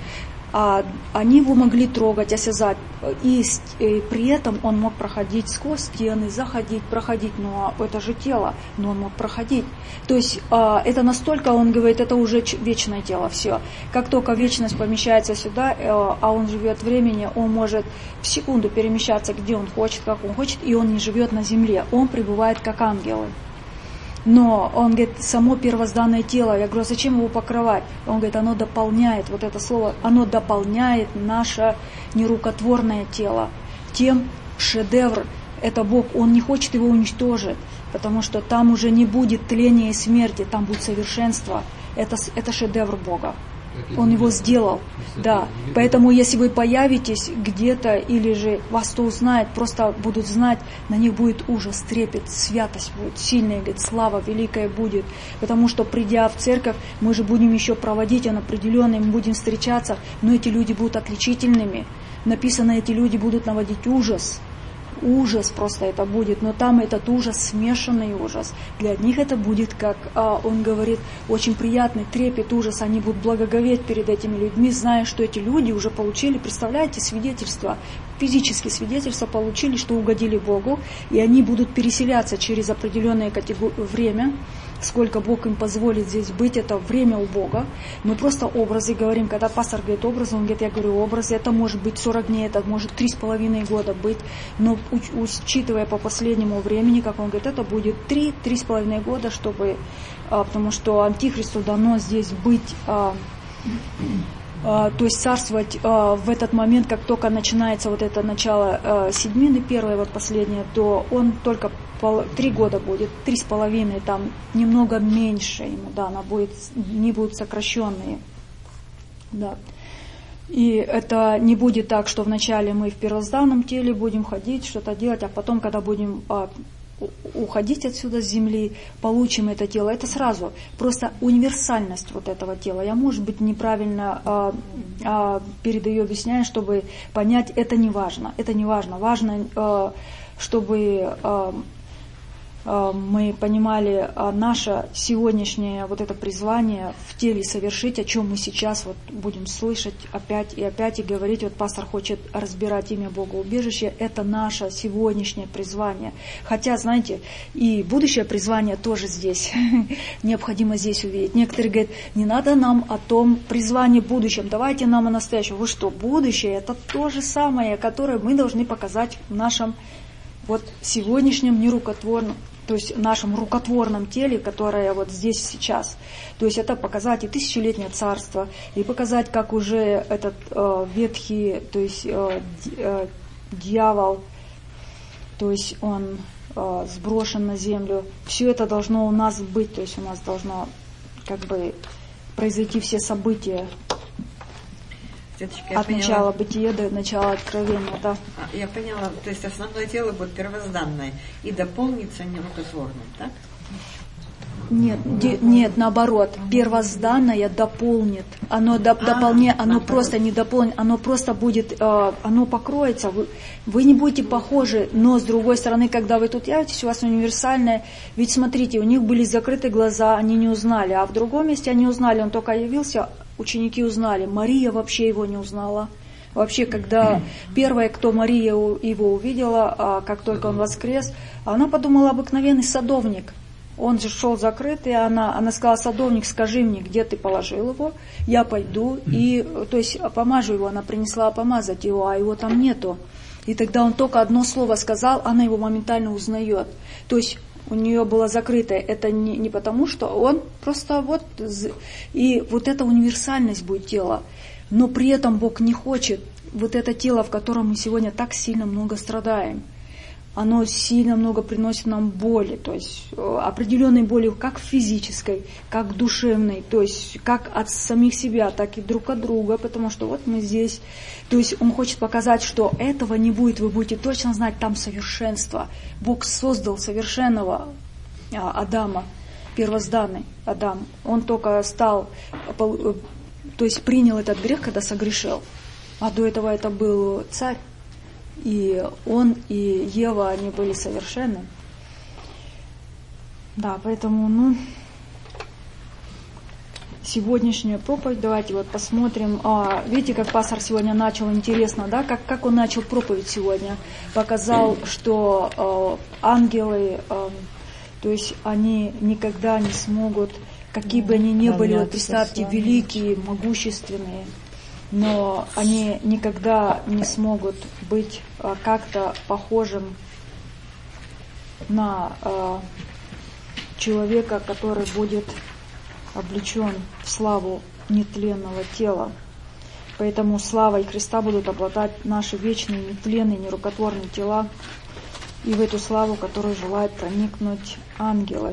а они его могли трогать, осязать, и, и при этом он мог проходить сквозь стены, заходить, проходить, но это же тело, но он мог проходить. То есть а, это настолько, он говорит, это уже вечное тело, все. Как только вечность помещается сюда, а он живет в времени, он может в секунду перемещаться, где он хочет, как он хочет, и он не живет на земле, он пребывает как ангелы. Но он говорит, само первозданное тело, я говорю, зачем его покрывать? Он говорит, оно дополняет, вот это слово, оно дополняет наше нерукотворное тело. Тем шедевр, это Бог, Он не хочет его уничтожить, потому что там уже не будет тления и смерти, там будет совершенство. Это, это шедевр Бога. Он его сделал, да. Поэтому, если вы появитесь где-то, или же вас кто узнает, просто будут знать, на них будет ужас, трепет, святость будет сильная, говорит, слава великая будет. Потому что, придя в церковь, мы же будем еще проводить, он определенный, мы будем встречаться, но эти люди будут отличительными. Написано, эти люди будут наводить ужас. Ужас просто это будет, но там этот ужас, смешанный ужас. Для них это будет, как а, он говорит, очень приятный трепет, ужас. Они будут благоговеть перед этими людьми, зная, что эти люди уже получили, представляете, свидетельство, физические свидетельства получили, что угодили Богу, и они будут переселяться через определенное категор... время, сколько Бог им позволит здесь быть, это время у Бога. Мы просто образы говорим, когда пастор говорит образы, он говорит, я говорю образы, это может быть сорок дней, это может три с половиной года быть, но учитывая по последнему времени, как он говорит, это будет три-три с половиной года, чтобы, потому что Антихристу дано здесь быть, то есть царствовать в этот момент, как только начинается вот это начало седьмины, первое, вот последнее, то он только три года будет, три с половиной, там немного меньше ему, да, она будет, не будут сокращенные, да. И это не будет так, что вначале мы в первозданном теле будем ходить, что-то делать, а потом, когда будем а, уходить отсюда с земли, получим это тело. Это сразу. Просто универсальность вот этого тела. Я, может быть, неправильно а, а, передаю, объясняю, чтобы понять, это не важно. Это не важно. Важно, а, чтобы... А, мы понимали наше сегодняшнее вот это призвание в теле совершить, о чем мы сейчас вот будем слышать опять и опять и говорить. Вот пастор хочет разбирать имя Бога убежище. Это наше сегодняшнее призвание. Хотя, знаете, и будущее призвание тоже здесь. Необходимо здесь увидеть. Некоторые говорят, не надо нам о том призвании будущем. Давайте нам о настоящем. Вы что, будущее это то же самое, которое мы должны показать в нашем вот сегодняшнем нерукотворном, то есть нашем рукотворном теле, которое вот здесь сейчас. То есть это показать и тысячелетнее царство, и показать, как уже этот э, ветхий, то есть э, э, дьявол, то есть он э, сброшен на землю. Все это должно у нас быть, то есть у нас должно как бы произойти все события. Деточка, от поняла. Начала бытия до начала откровения, да. Я поняла, то есть основное тело будет первозданное и дополнится нерукотворным, так? Нет, де, нет, наоборот, первозданное дополнит. Оно до, а, дополне, оно наоборот. просто не дополнит, оно просто будет, э, оно покроется. Вы, вы не будете похожи, но с другой стороны, когда вы тут явитесь, у вас универсальное. Ведь смотрите, у них были закрыты глаза, они не узнали, а в другом месте они узнали, он только явился. Ученики узнали, Мария вообще его не узнала. Вообще, когда первая, кто Мария его увидела, как только он воскрес, она подумала, обыкновенный садовник. Он же шел закрытый, она, она сказала, садовник, скажи мне, где ты положил его, я пойду, и, то есть, помажу его, она принесла помазать его, а его там нету. И тогда он только одно слово сказал, она его моментально узнает. То есть, у нее было закрыто, это не, не потому, что он просто вот, и вот эта универсальность будет тела, но при этом Бог не хочет вот это тело, в котором мы сегодня так сильно много страдаем, оно сильно много приносит нам боли, то есть определенной боли как физической, как душевной, то есть как от самих себя, так и друг от друга, потому что вот мы здесь, то есть Он хочет показать, что этого не будет, вы будете точно знать, там совершенство. Бог создал совершенного Адама, первозданный Адам, он только стал, то есть принял этот грех, когда согрешил, а до этого это был царь. И он, и Ева, они были совершенны. Да, поэтому, ну, сегодняшнюю проповедь. Давайте вот посмотрим. А, видите, как пастор сегодня начал интересно, да? Как, как он начал проповедь сегодня? Показал, что а, ангелы, а, то есть они никогда не смогут, какие бы они ни были, вот представьте, великие, могущественные, но они никогда не смогут быть а, как-то похожим на а, человека, который будет облечен в славу нетленного тела. Поэтому славой Христа будут обладать наши вечные, нетленные, нерукотворные тела, и в эту славу, которую желают проникнуть ангелы.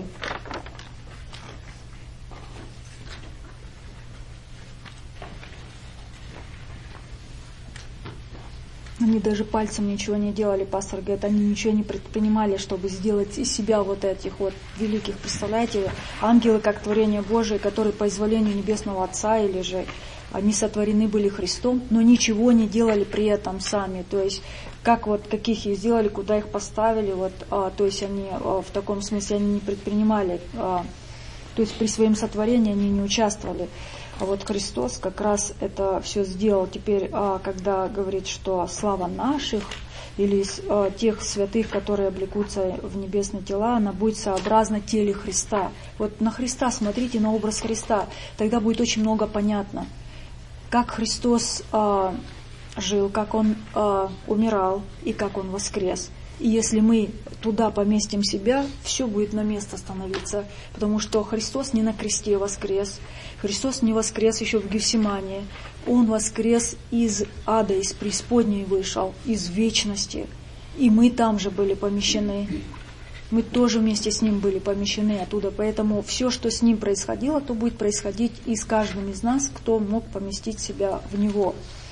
Они даже пальцем ничего не делали, пастор говорит, они ничего не предпринимали, чтобы сделать из себя вот этих вот великих. Представляете, ангелы как творение Божие, которые по изволению Небесного Отца, или же они сотворены были Христом, но ничего не делали при этом сами. То есть, как вот, каких их сделали, куда их поставили, вот, а, то есть они а, в таком смысле они не предпринимали, а, то есть при своем сотворении они не участвовали. А вот Христос как раз это все сделал. Теперь, когда говорит, что слава наших или тех святых, которые облекутся в небесные тела, она будет сообразна теле Христа. Вот на Христа смотрите, на образ Христа. Тогда будет очень много понятно, как Христос жил, как Он умирал и как Он воскрес. И если мы туда поместим себя, все будет на место становиться. Потому что Христос не на кресте воскрес. Христос не воскрес еще в Гефсимании. Он воскрес из ада, из преисподней вышел, из вечности. И мы там же были помещены. Мы тоже вместе с Ним были помещены оттуда. Поэтому все, что с Ним происходило, то будет происходить и с каждым из нас, кто мог поместить себя в Него.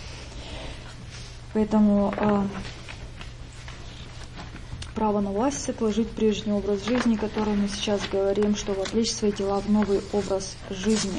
Поэтому право на власть — отложить прежний образ жизни, который мы сейчас говорим, чтобы облечь свои тела в новый образ жизни.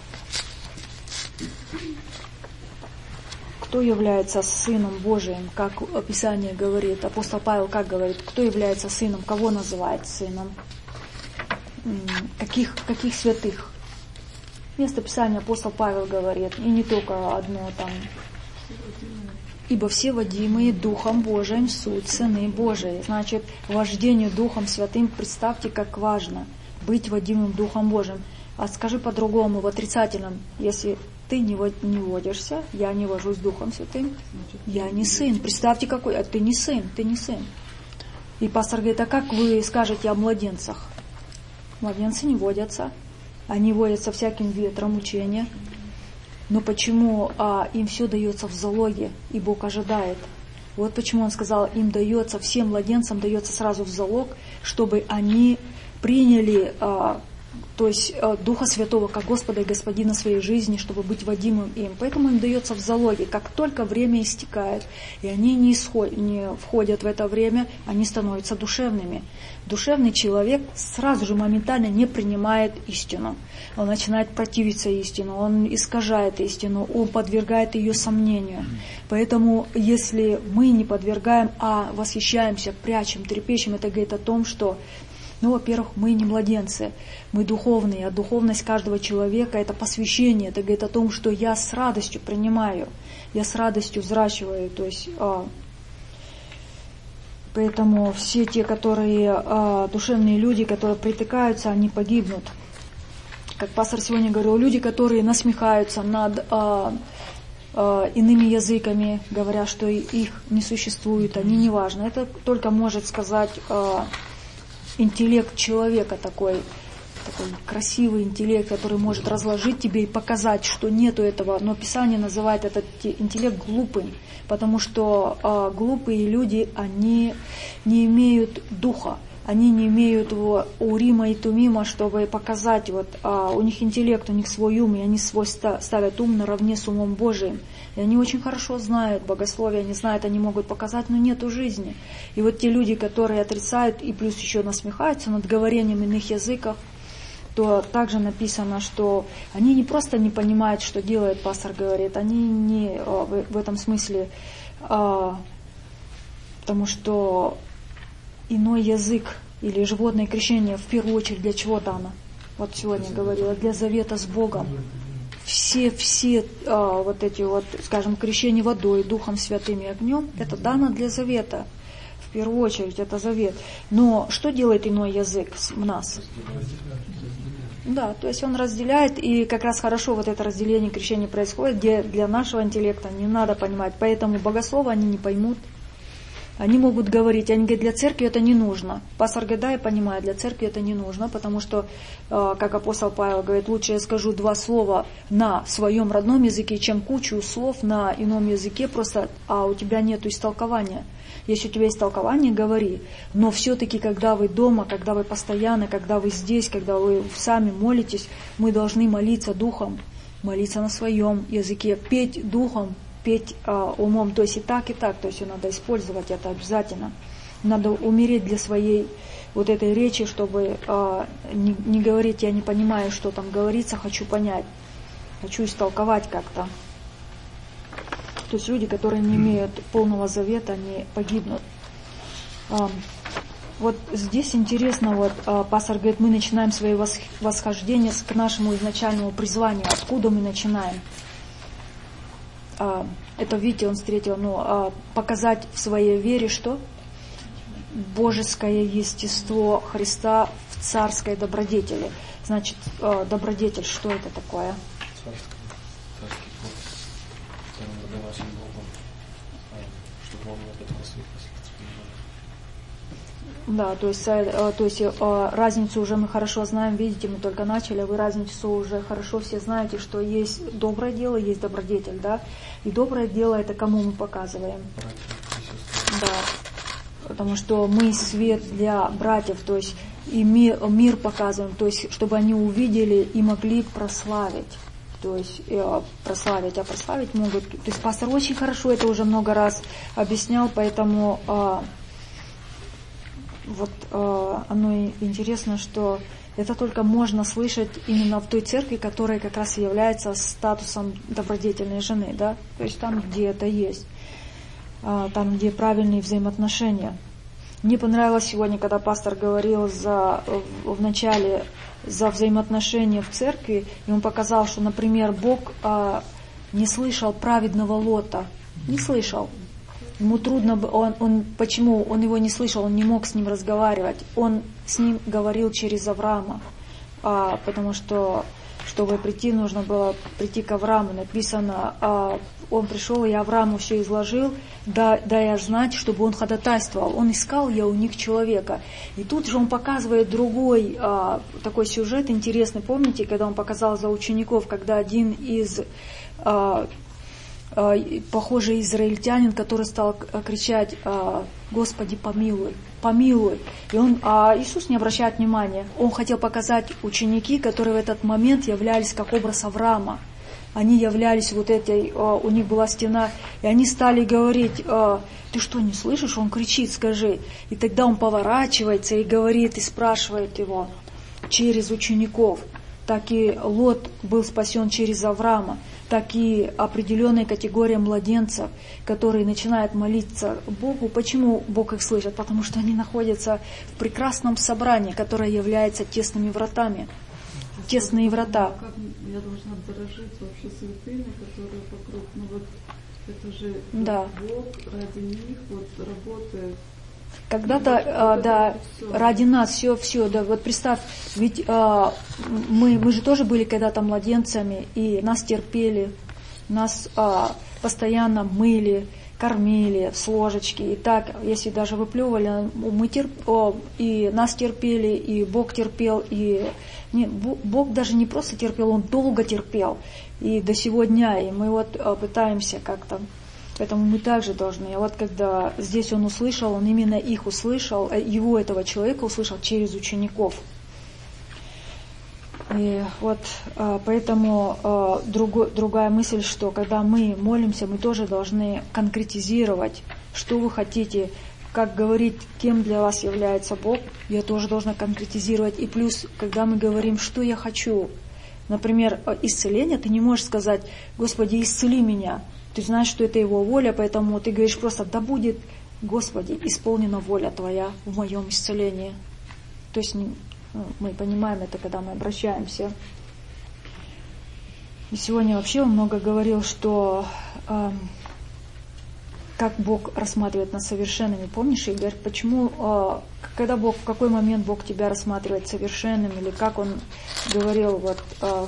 Кто является Сыном Божиим, как Писание говорит, апостол Павел как говорит, кто является Сыном, кого называет Сыном, каких, каких святых? Место Писания апостол Павел говорит, и не только одно там. Ибо все водимые Духом Божиим суть сыны Божии. Значит, вождению Духом Святым, представьте, как важно быть водимым Духом Божиим. А скажи по-другому, в отрицательном, если ты не водишься, я не вожусь Духом Святым, я не сын. Представьте, какой, а ты не сын, ты не сын. И пастор говорит, а как вы скажете о младенцах? Младенцы не водятся, они водятся всяким ветром учения. Но почему а, им все дается в залоге, и Бог ожидает? Вот почему Он сказал, им дается, всем младенцам дается сразу в залог, чтобы они приняли а, то есть а, Духа Святого как Господа и Господина своей жизни, чтобы быть водимым им. Поэтому им дается в залоге. Как только время истекает, и они не, исход, не входят в это время, они становятся душевными. Душевный человек сразу же моментально не принимает истину. Он начинает противиться истине, он искажает истину, он подвергает ее сомнению. Поэтому, если мы не подвергаем, а восхищаемся, прячем, трепещем, это говорит о том, что, ну, во-первых, мы не младенцы, мы духовные, а духовность каждого человека — это посвящение, это говорит о том, что я с радостью принимаю, я с радостью взращиваю, то есть... Поэтому все те, которые а, душевные люди, которые притыкаются, они погибнут. Как пастор сегодня говорил, люди, которые насмехаются над а, а, иными языками, говоря, что их не существует, они не важны. Это только может сказать а, интеллект человека такой, такой красивый интеллект, который может разложить тебе и показать, что нету этого. Но Писание называет этот интеллект глупым, потому что а, глупые люди, они не имеют духа, они не имеют его урима и тумима, чтобы показать, вот, а, у них интеллект, у них свой ум, и они свой ставят ум наравне с умом Божиим. И они очень хорошо знают богословие, они знают, они могут показать, но нету жизни. И вот те люди, которые отрицают и плюс еще насмехаются над говорением иных языков, то также написано, что они не просто не понимают, что делает, пастор говорит, они не в этом смысле, потому что иной язык или животное крещение в первую очередь для чего дано? вот сегодня говорила, для завета с Богом. Все, все а, вот эти вот, скажем, крещение водой, Духом Святым и огнем, это дано для завета. В первую очередь это завет. Но что делает иной язык в нас? Да, то есть он разделяет, и как раз хорошо вот это разделение крещения происходит, где для нашего интеллекта не надо понимать. Поэтому богословы они не поймут. Они могут говорить, они говорят, для церкви это не нужно. Пастор Гадай понимает, для церкви это не нужно, потому что, как апостол Павел говорит, лучше я скажу два слова на своем родном языке, чем кучу слов на ином языке, просто, а у тебя нет истолкования. Если у тебя есть толкование, говори. Но все-таки, когда вы дома, когда вы постоянно, когда вы здесь, когда вы сами молитесь, мы должны молиться духом, молиться на своем языке, петь духом, петь а, умом. То есть и так, и так. То есть надо использовать это обязательно. Надо умереть для своей вот этой речи, чтобы а, не, не говорить, я не понимаю, что там говорится, хочу понять, хочу истолковать как-то. То есть люди, которые не имеют полного завета, они погибнут. А, вот здесь интересно, вот а, пастор говорит, мы начинаем свои восхождения к нашему изначальному призванию. Откуда мы начинаем? А, это, видите, он встретил, ну, а, показать в своей вере, что? Божеское естество Христа в царской добродетели. Значит, а, добродетель, что это такое? Да, то есть, то есть разницу уже мы хорошо знаем, видите, мы только начали, вы разницу уже хорошо все знаете, что есть доброе дело, есть добродетель, да, и доброе дело это кому мы показываем? Да, потому что мы свет для братьев, то есть и мир, мир показываем, то есть чтобы они увидели и могли прославить. То есть э, прославить, а прославить могут. То есть пастор очень хорошо это уже много раз объяснял, поэтому э, вот э, оно и интересно, что это только можно слышать именно в той церкви, которая как раз является статусом добродетельной жены, да, то есть там, где это есть, э, там, где правильные взаимоотношения. Мне понравилось сегодня, когда пастор говорил за, в, в начале за взаимоотношения в церкви, и он показал, что, например, Бог а, не слышал праведного Лота, не слышал. Ему трудно, он, он, почему он его не слышал, он не мог с ним разговаривать. Он с ним говорил через Авраама, а, потому что, чтобы прийти, нужно было прийти к Аврааму. Написано, а, он пришел, и Аврааму все изложил, да, дая знать, чтобы он ходатайствовал. Он искал я у них человека. И тут же он показывает другой а, такой сюжет интересный. Помните, когда он показал за учеников, когда один из, а, а, похожий израильтянин, который стал кричать, а, Господи, помилуй, помилуй. И он, а Иисус не обращает внимания. Он хотел показать ученики, которые в этот момент являлись как образ Авраама. Они являлись вот этой, у них была стена, и они стали говорить, ты что, не слышишь? Он кричит, скажи. И тогда он поворачивается и говорит, и спрашивает его через учеников. Так и Лот был спасен через Авраама, так и определенная категория младенцев, которые начинают молиться Богу. Почему Бог их слышит? Потому что они находятся в прекрасном собрании, которое является тесными вратами. Тесные врата. Как я должна дорожить вообще святыми, которые вокруг, ну вот это же да. Бог ради них вот работает. Когда-то, а, да, ради нас все, все, да, вот представь, ведь а, мы, мы же тоже были когда-то младенцами, и нас терпели, нас а, постоянно мыли, кормили с ложечки, и так, если даже выплевывали, мы терп, о, и нас терпели, и Бог терпел, и не, Бог даже не просто терпел, Он долго терпел, и до сего дня, и мы вот а, пытаемся как-то, поэтому мы также должны, а вот когда здесь Он услышал, Он именно их услышал, его, этого человека услышал через учеников. И вот поэтому другой, другая мысль, что когда мы молимся, мы тоже должны конкретизировать, что вы хотите, как говорить, кем для вас является Бог, я тоже должна конкретизировать. И плюс, когда мы говорим, что я хочу, например, исцеление, ты не можешь сказать, Господи, исцели меня. Ты знаешь, что это Его воля, поэтому ты говоришь просто, да будет, Господи, исполнена воля Твоя в моем исцелении. То есть Мы понимаем это, когда мы обращаемся. И сегодня вообще он много говорил, что э, как Бог рассматривает нас совершенными. Помнишь, Игорь, почему, э, когда Бог, в какой момент Бог тебя рассматривает совершенным, или как он говорил, вот, э,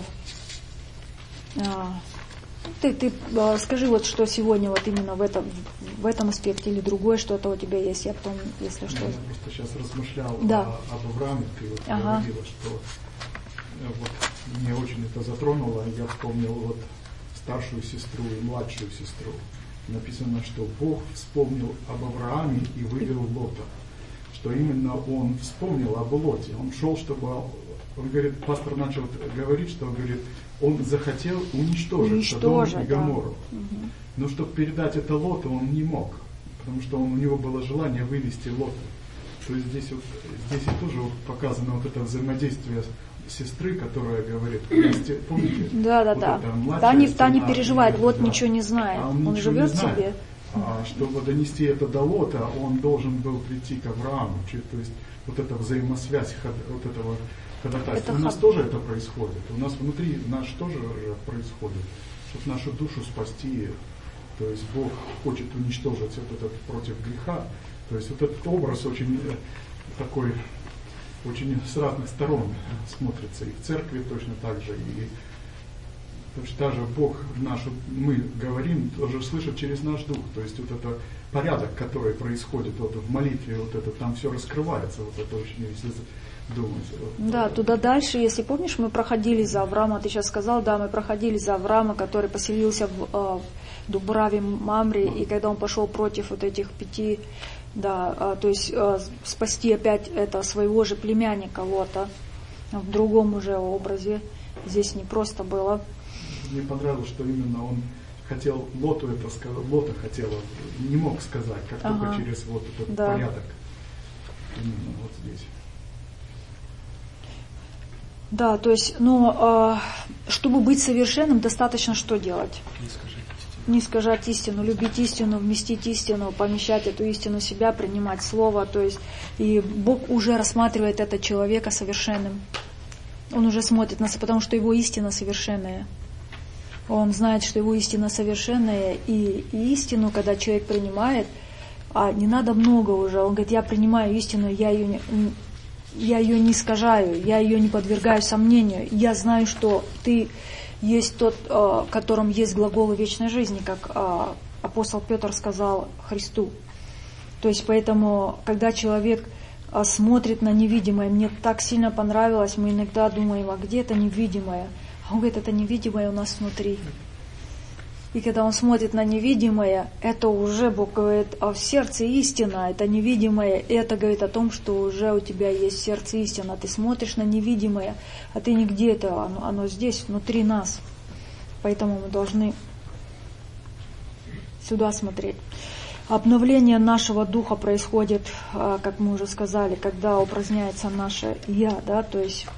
э, ты, ты э, скажи, вот, что сегодня вот именно в этом, в этом аспекте или другое что-то у тебя есть, я потом, если что. Я просто сейчас размышлял да. о, об Аврааме, ты вот ага. говорила, что вот, мне очень это затронуло, я вспомнил вот старшую сестру и младшую сестру. Написано, что Бог вспомнил об Аврааме и вывел Лота. Что именно он вспомнил об Лоте. Он шел, чтобы... Он говорит, пастор начал говорить, что он говорит, он захотел уничтожить, уничтожить Содом и Гоморру. Да. Угу. Но чтобы передать это Лоту, он не мог. Потому что он, у него было желание вывести Лота. То есть здесь, вот, здесь и тоже вот показано вот это взаимодействие сестры, которая говорит, помните? Да, да, вот да. Та не, та не переживает, Лот да. ничего не знает. А он он живет себе. А чтобы донести это до Лота, он должен был прийти к Аврааму. То есть вот эта взаимосвязь вот этого ходатайства. У нас ход. тоже это происходит. У нас внутри наш тоже происходит. Чтобы нашу душу спасти. То есть Бог хочет уничтожить вот этот против греха. То есть вот этот образ очень такой, очень с разных сторон смотрится. И в церкви точно так же. И точно так же Бог нашу, мы говорим, тоже слышит через наш дух. То есть вот это порядок, который происходит вот в молитве, вот это там все раскрывается. Вот это очень, если думать. Вот, да, туда дальше, если помнишь, мы проходили за Авраама, ты сейчас сказал, да, мы проходили за Авраама, который поселился в э, Дубраве Мамре, и когда он пошел против вот этих пяти, да, э, то есть э, спасти опять это своего же племянника Лота в другом уже образе, здесь не просто было. Мне понравилось, что именно он хотел Лоту это сказать, Лота хотел, не мог сказать, как ага. только через вот этот да. порядок. Именно вот здесь. Да, то есть, но э, чтобы быть совершенным, достаточно что делать? Не сказать истину. Не сказать истину, любить истину, вместить истину, помещать эту истину в себя, принимать слово. То есть, и Бог уже рассматривает этого человека совершенным. Он уже смотрит на, потому что его истина совершенная. Он знает, что его истина совершенная, и, и истину, когда человек принимает, а не надо много уже. Он говорит, я принимаю истину, я ее не... Я ее не искажаю, я ее не подвергаю сомнению. Я знаю, что ты есть тот, в котором есть глаголы вечной жизни, как апостол Петр сказал Христу. То есть поэтому, когда человек смотрит на невидимое, мне так сильно понравилось, мы иногда думаем, а где это невидимое? А он говорит, это невидимое у нас внутри. И когда он смотрит на невидимое, это уже, Бог говорит, а в сердце истина, это невидимое, и это говорит о том, что уже у тебя есть в сердце истина. Ты смотришь на невидимое, а ты не где-то, оно, оно здесь, внутри нас. Поэтому мы должны сюда смотреть. Обновление нашего духа происходит, как мы уже сказали, когда упраздняется наше «я», да, то есть,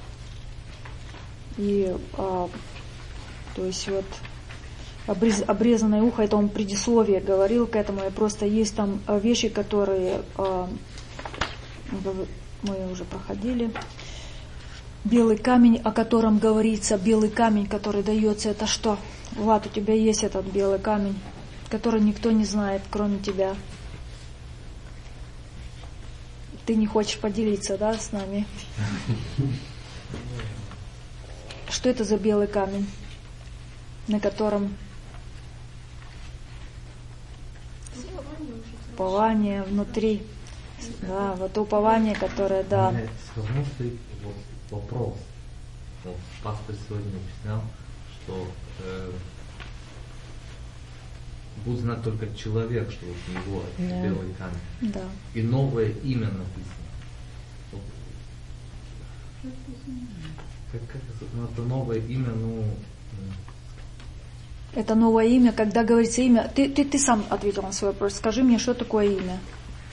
и, то есть вот, обрезанное ухо, это он предисловие говорил к этому, и просто есть там вещи, которые э, мы уже проходили. Белый камень, о котором говорится, белый камень, который дается, это что? Влад, у тебя есть этот белый камень, который никто не знает, кроме тебя. Ты не хочешь поделиться, да, с нами? Что это за белый камень, на котором упование внутри, да, вот упование, которое, да. Все равно стоит вопрос. Вот пастор сегодня объяснял, что э, будет знать только человек, что вот у него yeah. белый камень. Да. И новое имя написано. Вот. Как, как это, ну, это новое имя, ну. Это новое имя, когда говорится имя, ты, ты, ты сам ответил на свой вопрос, скажи мне, что такое имя?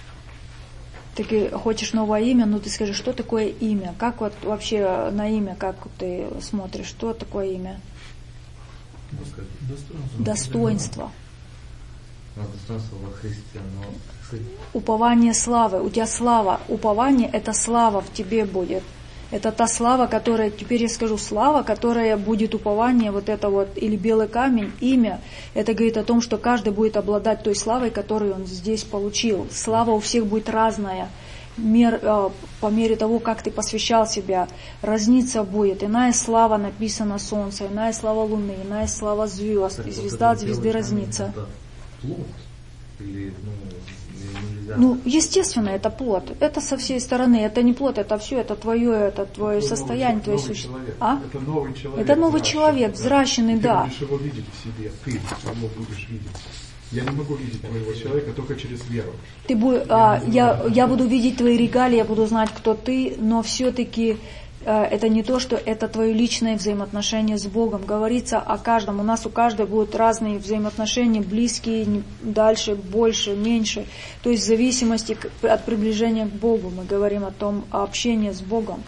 Ты хочешь новое имя, но ты скажи, что такое имя? Как вот вообще на имя, как ты смотришь, что такое имя? Достоинство. Достоинство. Достоинство во Христе, но... Упование славы, у тебя слава, упование это слава в тебе будет. Это та слава, которая, теперь я скажу, слава, которая будет упование, вот это вот, или белый камень, имя, это говорит о том, что каждый будет обладать той славой, которую он здесь получил. Слава у всех будет разная, мер, э, по мере того, как ты посвящал себя, разница будет. Иная слава написана солнце, иная слава луны, иная слава звезд, и звезда от звезды разнится. Или, ну, Ну, естественно, это плод. Это со всей стороны. Это не плод, это все, это твое, это твое это состояние, твое новый существо. Человек. А? Это новый человек. Это новый взращенный, человек, да. взращенный, И да. ты будешь его видеть в себе, ты его будешь видеть. Я не могу видеть твоего человека только через веру. Ты бу, я, а, не я, знаю, я буду видеть твои регалии, я буду знать, кто ты, но все-таки а, это не то, что это твое личное взаимоотношение с Богом. Говорится о каждом. У нас у каждого будут разные взаимоотношения, близкие, дальше, больше, меньше. То есть в зависимости от приближения к Богу мы говорим о том, о общении с Богом.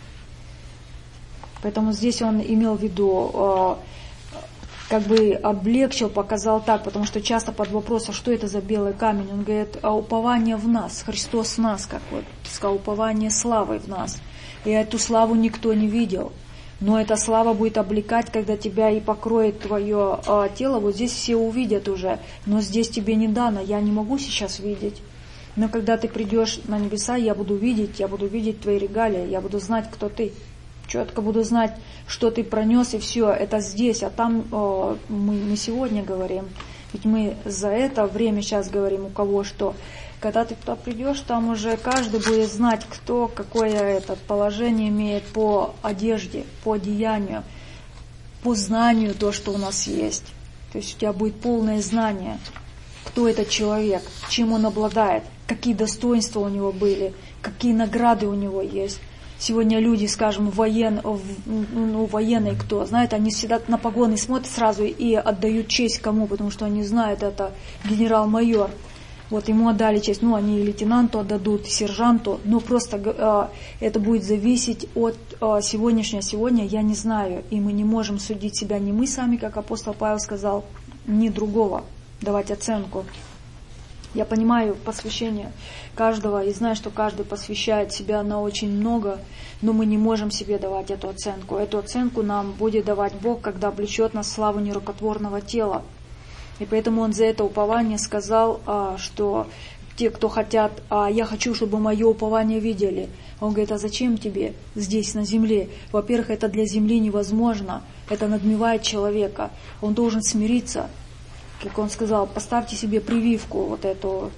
Поэтому здесь он имел в виду, как бы облегчил, показал так, потому что часто под вопросом, что это за белый камень, он говорит, а упование в нас, Христос в нас, как вот сказал, упование славы в нас. И эту славу никто не видел. Но эта слава будет облекать, когда тебя и покроет твое а, тело. Вот здесь все увидят уже, но здесь тебе не дано, я не могу сейчас видеть. Но когда ты придешь на небеса, я буду видеть, я буду видеть твои регалии, я буду знать, кто ты. Четко буду знать, что ты пронес, и все, это здесь. А там о, мы, мы сегодня говорим, ведь мы за это время сейчас говорим, у кого что. Когда ты туда придешь, там уже каждый будет знать, кто какое это положение имеет по одежде, по одеянию, по знанию, то, что у нас есть. То есть у тебя будет полное знание, кто этот человек, чем он обладает, какие достоинства у него были, какие награды у него есть. Сегодня люди, скажем, воен, ну, военные кто, знает, они всегда на погоны смотрят сразу и отдают честь кому, потому что они знают, это генерал-майор. Вот ему отдали честь, ну они и лейтенанту отдадут, и сержанту, но просто э, это будет зависеть от э, сегодняшнего. Сегодня я не знаю, и мы не можем судить себя ни мы сами, как апостол Павел сказал, ни другого, давать оценку. Я понимаю посвящение каждого и знаю, что каждый посвящает себя на очень много, но мы не можем себе давать эту оценку. Эту оценку нам будет давать Бог, когда облечет нас в славу нерукотворного тела. И поэтому он за это упование сказал, что те, кто хотят, я хочу, чтобы мое упование видели. Он говорит, а зачем тебе здесь, на земле? Во-первых, это для земли невозможно, это надмевает человека. Он должен смириться. Как он сказал, поставьте себе прививку, вот эту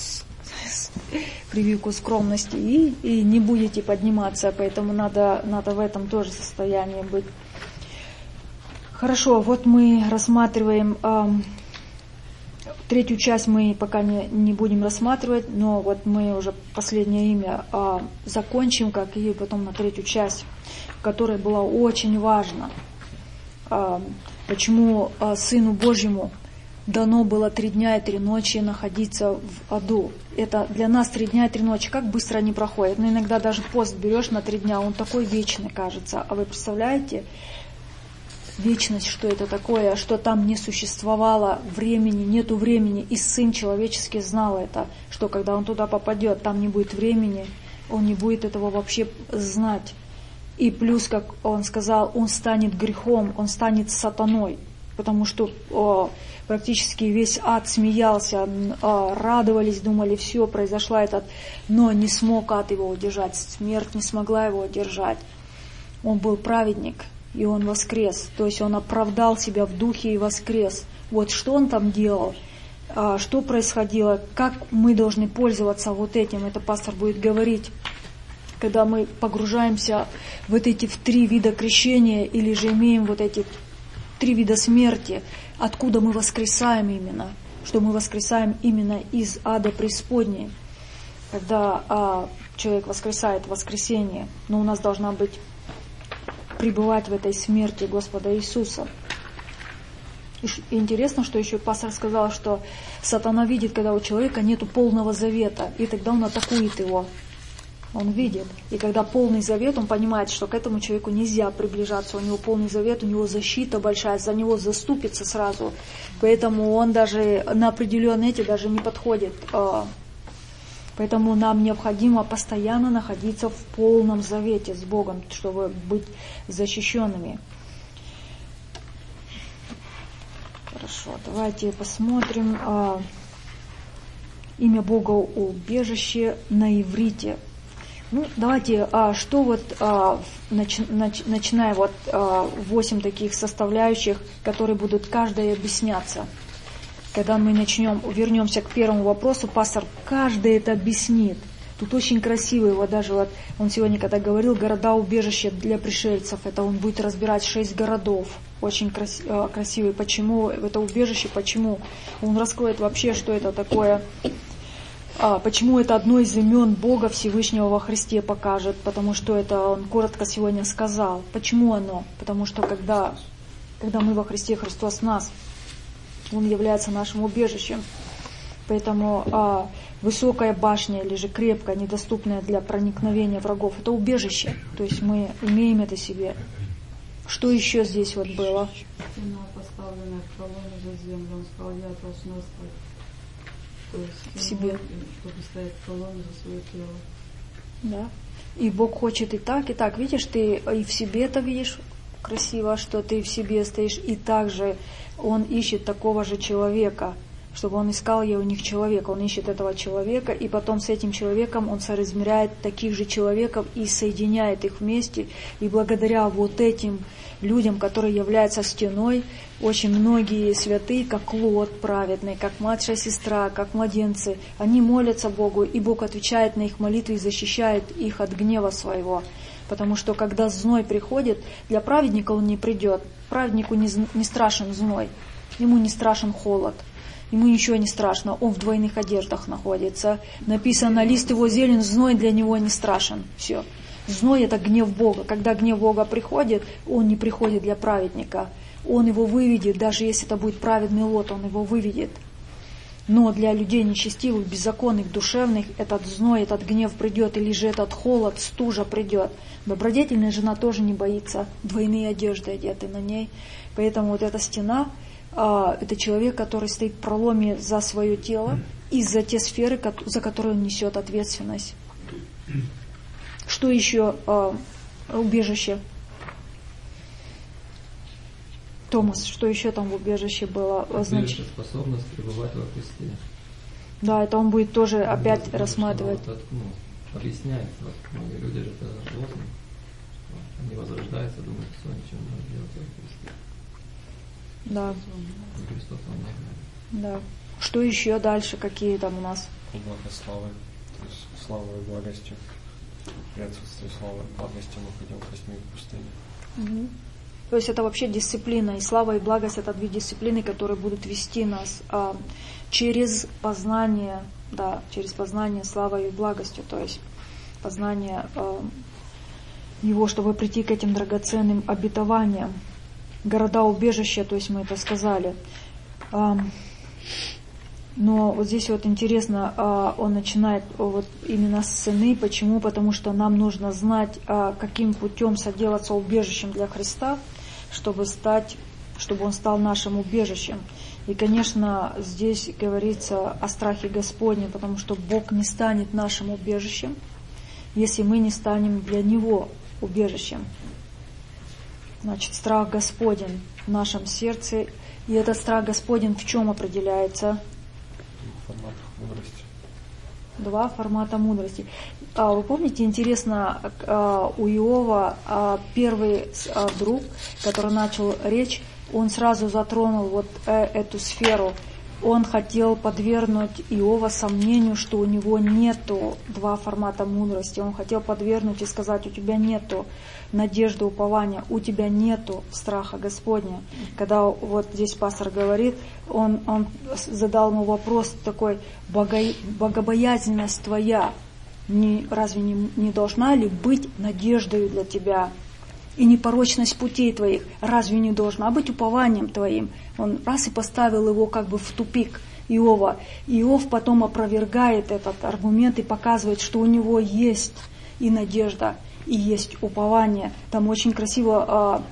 прививку скромности, и, и не будете подниматься, поэтому надо, надо в этом тоже состоянии быть. Хорошо, вот мы рассматриваем, э, третью часть мы пока не, не будем рассматривать, но вот мы уже последнее имя э, закончим, как и потом на третью часть, которая была очень важна. Э, почему э, Сыну Божьему дано было три дня и три ночи находиться в аду. Это для нас три дня и три ночи. Как быстро они проходят. Но иногда даже пост берешь на три дня, он такой вечный кажется. А вы представляете, вечность, что это такое, что там не существовало времени, нету времени. И Сын Человеческий знал это, что когда он туда попадет, там не будет времени, он не будет этого вообще знать. И плюс, как он сказал, он станет грехом, он станет сатаной. Потому что о, практически весь ад смеялся, о, радовались, думали, все, произошла этот, но не смог ад его удержать, смерть не смогла его удержать. Он был праведник, и он воскрес, то есть он оправдал себя в духе и воскрес. Вот что он там делал, а, что происходило, как мы должны пользоваться вот этим, это пастор будет говорить. Когда мы погружаемся в вот эти в три вида крещения, или же имеем вот эти три вида смерти, откуда мы воскресаем именно, что мы воскресаем именно из ада преисподней, когда а, человек воскресает в воскресенье, но у нас должна быть пребывать в этой смерти Господа Иисуса. И, и интересно, что еще пастор сказал, что сатана видит, когда у человека нету полного завета, и тогда он атакует его. Он видит. И когда полный завет, он понимает, что к этому человеку нельзя приближаться. У него полный завет, у него защита большая, за него заступится сразу. Поэтому он даже на определенные эти даже не подходит. Поэтому нам необходимо постоянно находиться в полном завете с Богом, чтобы быть защищенными. Хорошо, давайте посмотрим а, имя Бога убежище на иврите. Ну, давайте, а, что вот, а, нач, нач, начиная вот а, восемь таких составляющих, которые будут каждая объясняться. Когда мы начнем, вернемся к первому вопросу, пастор каждый это объяснит. Тут очень красивый, вот даже вот он сегодня когда говорил, города-убежища для пришельцев, это он будет разбирать шесть городов. Очень крас, красивый. Почему это убежище, почему? Он раскроет вообще, что это такое. А, почему это одно из имен Бога Всевышнего во Христе покажет, потому что это он коротко сегодня сказал. Почему оно? Потому что когда, когда мы во Христе, Христос в нас, Он является нашим убежищем. Поэтому а, высокая башня или же крепкая, недоступная для проникновения врагов, это убежище. То есть мы имеем это себе. Что еще здесь вот было? Стена, поставленная в колонну за землю, он сказал, я должна стать. То есть в себе. Чтобы стоять в колонну за свое тело. Да. И Бог хочет и так, и так. Видишь, ты и в себе это видишь красиво, что ты в себе стоишь, и также Он ищет такого же человека, чтобы он искал я у них человека. Он ищет этого человека, и потом с этим человеком он соразмеряет таких же человеков и соединяет их вместе. И благодаря вот этим людям, которые являются стеной, очень многие святые, как Лот праведный, как младшая сестра, как младенцы, они молятся Богу, и Бог отвечает на их молитвы и защищает их от гнева своего. Потому что когда зной приходит, для праведника он не придет. Праведнику не, не страшен зной, ему не страшен холод. Ему ничего не страшно, он в двойных одеждах находится. Написано, лист его зелен, зной для него не страшен. Все. Зной это гнев Бога. Когда гнев Бога приходит, он не приходит для праведника. Он его выведет, даже если это будет праведный Лот, он его выведет. Но для людей нечестивых, беззаконных, душевных, этот зной, этот гнев придет, или же этот холод, стужа придет. Добродетельная жена тоже не боится, двойные одежды одеты на ней. Поэтому вот эта стена, это человек, который стоит в проломе за свое тело и за те сферы, за которые он несет ответственность. Что еще а, убежище? Томас, что еще там в убежище было? Убежище, способность пребывать во Христе. Да, это он будет тоже ну, опять ну, рассматривать. Вот, ну, объясняет, вот, многие люди же это лозунг, они возрождаются, думают, что ничего не может делать во Христе. Да. Христос он не да. Что еще дальше? Какие там у нас? Благословы. То есть слава и благостью. При отсутствии славы и благости мы ходим костьми в пустыне. Угу. То есть это вообще дисциплина. И слава и благость это две дисциплины, которые будут вести нас а, через познание, да, через познание славой и благостью. То есть познание а, его, чтобы прийти к этим драгоценным обетованиям. Города-убежища, то есть мы это сказали. Но вот здесь вот интересно, он начинает вот именно с цены. Почему? Потому что нам нужно знать, каким путем соделаться убежищем для Христа, чтобы стать, чтобы Он стал нашим убежищем. И, конечно, здесь говорится о страхе Господнем, потому что Бог не станет нашим убежищем, если мы не станем для Него убежищем. Значит, страх Господень в нашем сердце. И этот страх Господень в чем определяется? В форматах мудрости. Два формата мудрости. А, вы помните, интересно, а, у Иова а, первый а, друг, который начал речь, он сразу затронул вот э, эту сферу. Он хотел подвергнуть Иова сомнению, что у него нету два формата мудрости. Он хотел подвергнуть и сказать, у тебя нету надежды, упования, у тебя нету страха Господня. Когда вот здесь пастор говорит, он, он задал ему вопрос такой, бого, богобоязненность твоя, не, разве не, не должна ли быть надеждой для тебя? И непорочность путей твоих разве не должна быть упованием твоим? Он раз и поставил его как бы в тупик Иова. Иов потом опровергает этот аргумент и показывает, что у него есть и надежда, и есть упование. Там очень красиво, а,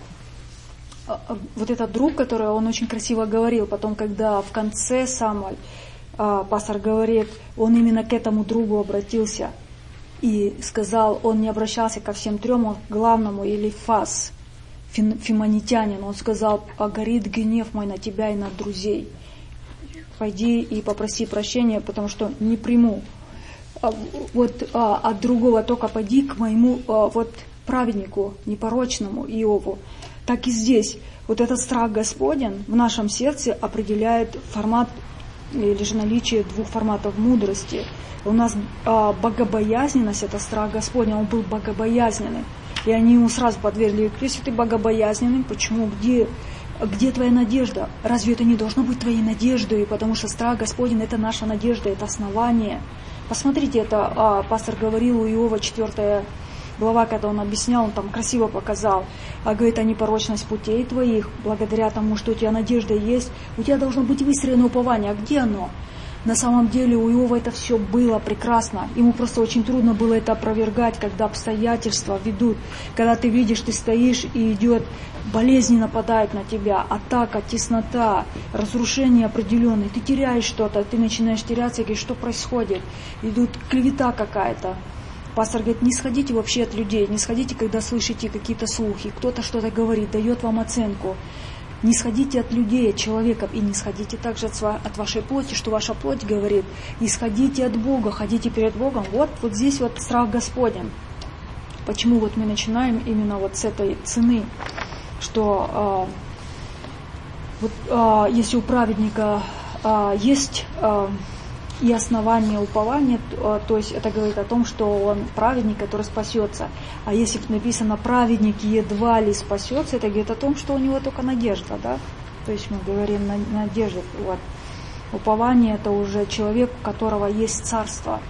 а, вот этот друг, который он очень красиво говорил, потом, когда в конце самой, а, пастор говорит, он именно к этому другу обратился и сказал, он не обращался ко всем трем, он к главному Элифаз, фимонитянин, он сказал, а горит гнев мой на тебя и на друзей. Пойди и попроси прощения, потому что не приму а, вот а, от другого, только пойди к моему а, вот праведнику, непорочному Иову. Так и здесь. Вот этот страх Господень в нашем сердце определяет формат или же наличие двух форматов мудрости. У нас а, богобоязненность, это страх Господень, он был богобоязненный. И они ему сразу подвергли, если ты богобоязненный, почему, где, где твоя надежда? Разве это не должно быть твоей надеждой? Потому что страх Господень — это наша надежда, это основание. Посмотрите, это а, пастор говорил у Иова, четвертая глава, когда он объяснял, он там красиво показал, а говорит, о непорочность путей твоих, благодаря тому, что у тебя надежда есть, у тебя должно быть выстроено упование. А где оно? На самом деле у Иова это все было прекрасно. Ему просто очень трудно было это опровергать, когда обстоятельства ведут. Когда ты видишь, ты стоишь и идет, болезни нападают на тебя, атака, теснота, разрушение определенное. Ты теряешь что-то, ты начинаешь теряться и говоришь, что происходит? Идут клевета какая-то. Пастор говорит, не сходите вообще от людей, не сходите, когда слышите какие-то слухи, кто-то что-то говорит, дает вам оценку. Не сходите от людей, от человека, и не сходите также от, от вашей плоти, что ваша плоть говорит. Не сходите от Бога, ходите перед Богом. Вот, вот здесь вот страх Господень. Почему вот мы начинаем именно вот с этой цены, что э, вот, э, если у праведника э, есть э, и основание упования, то, то есть это говорит о том, что он праведник, который спасется. А если написано праведник едва ли спасется, это говорит о том, что у него только надежда, да? То есть мы говорим на надежде. Вот. Упование — это уже человек, у которого есть царство.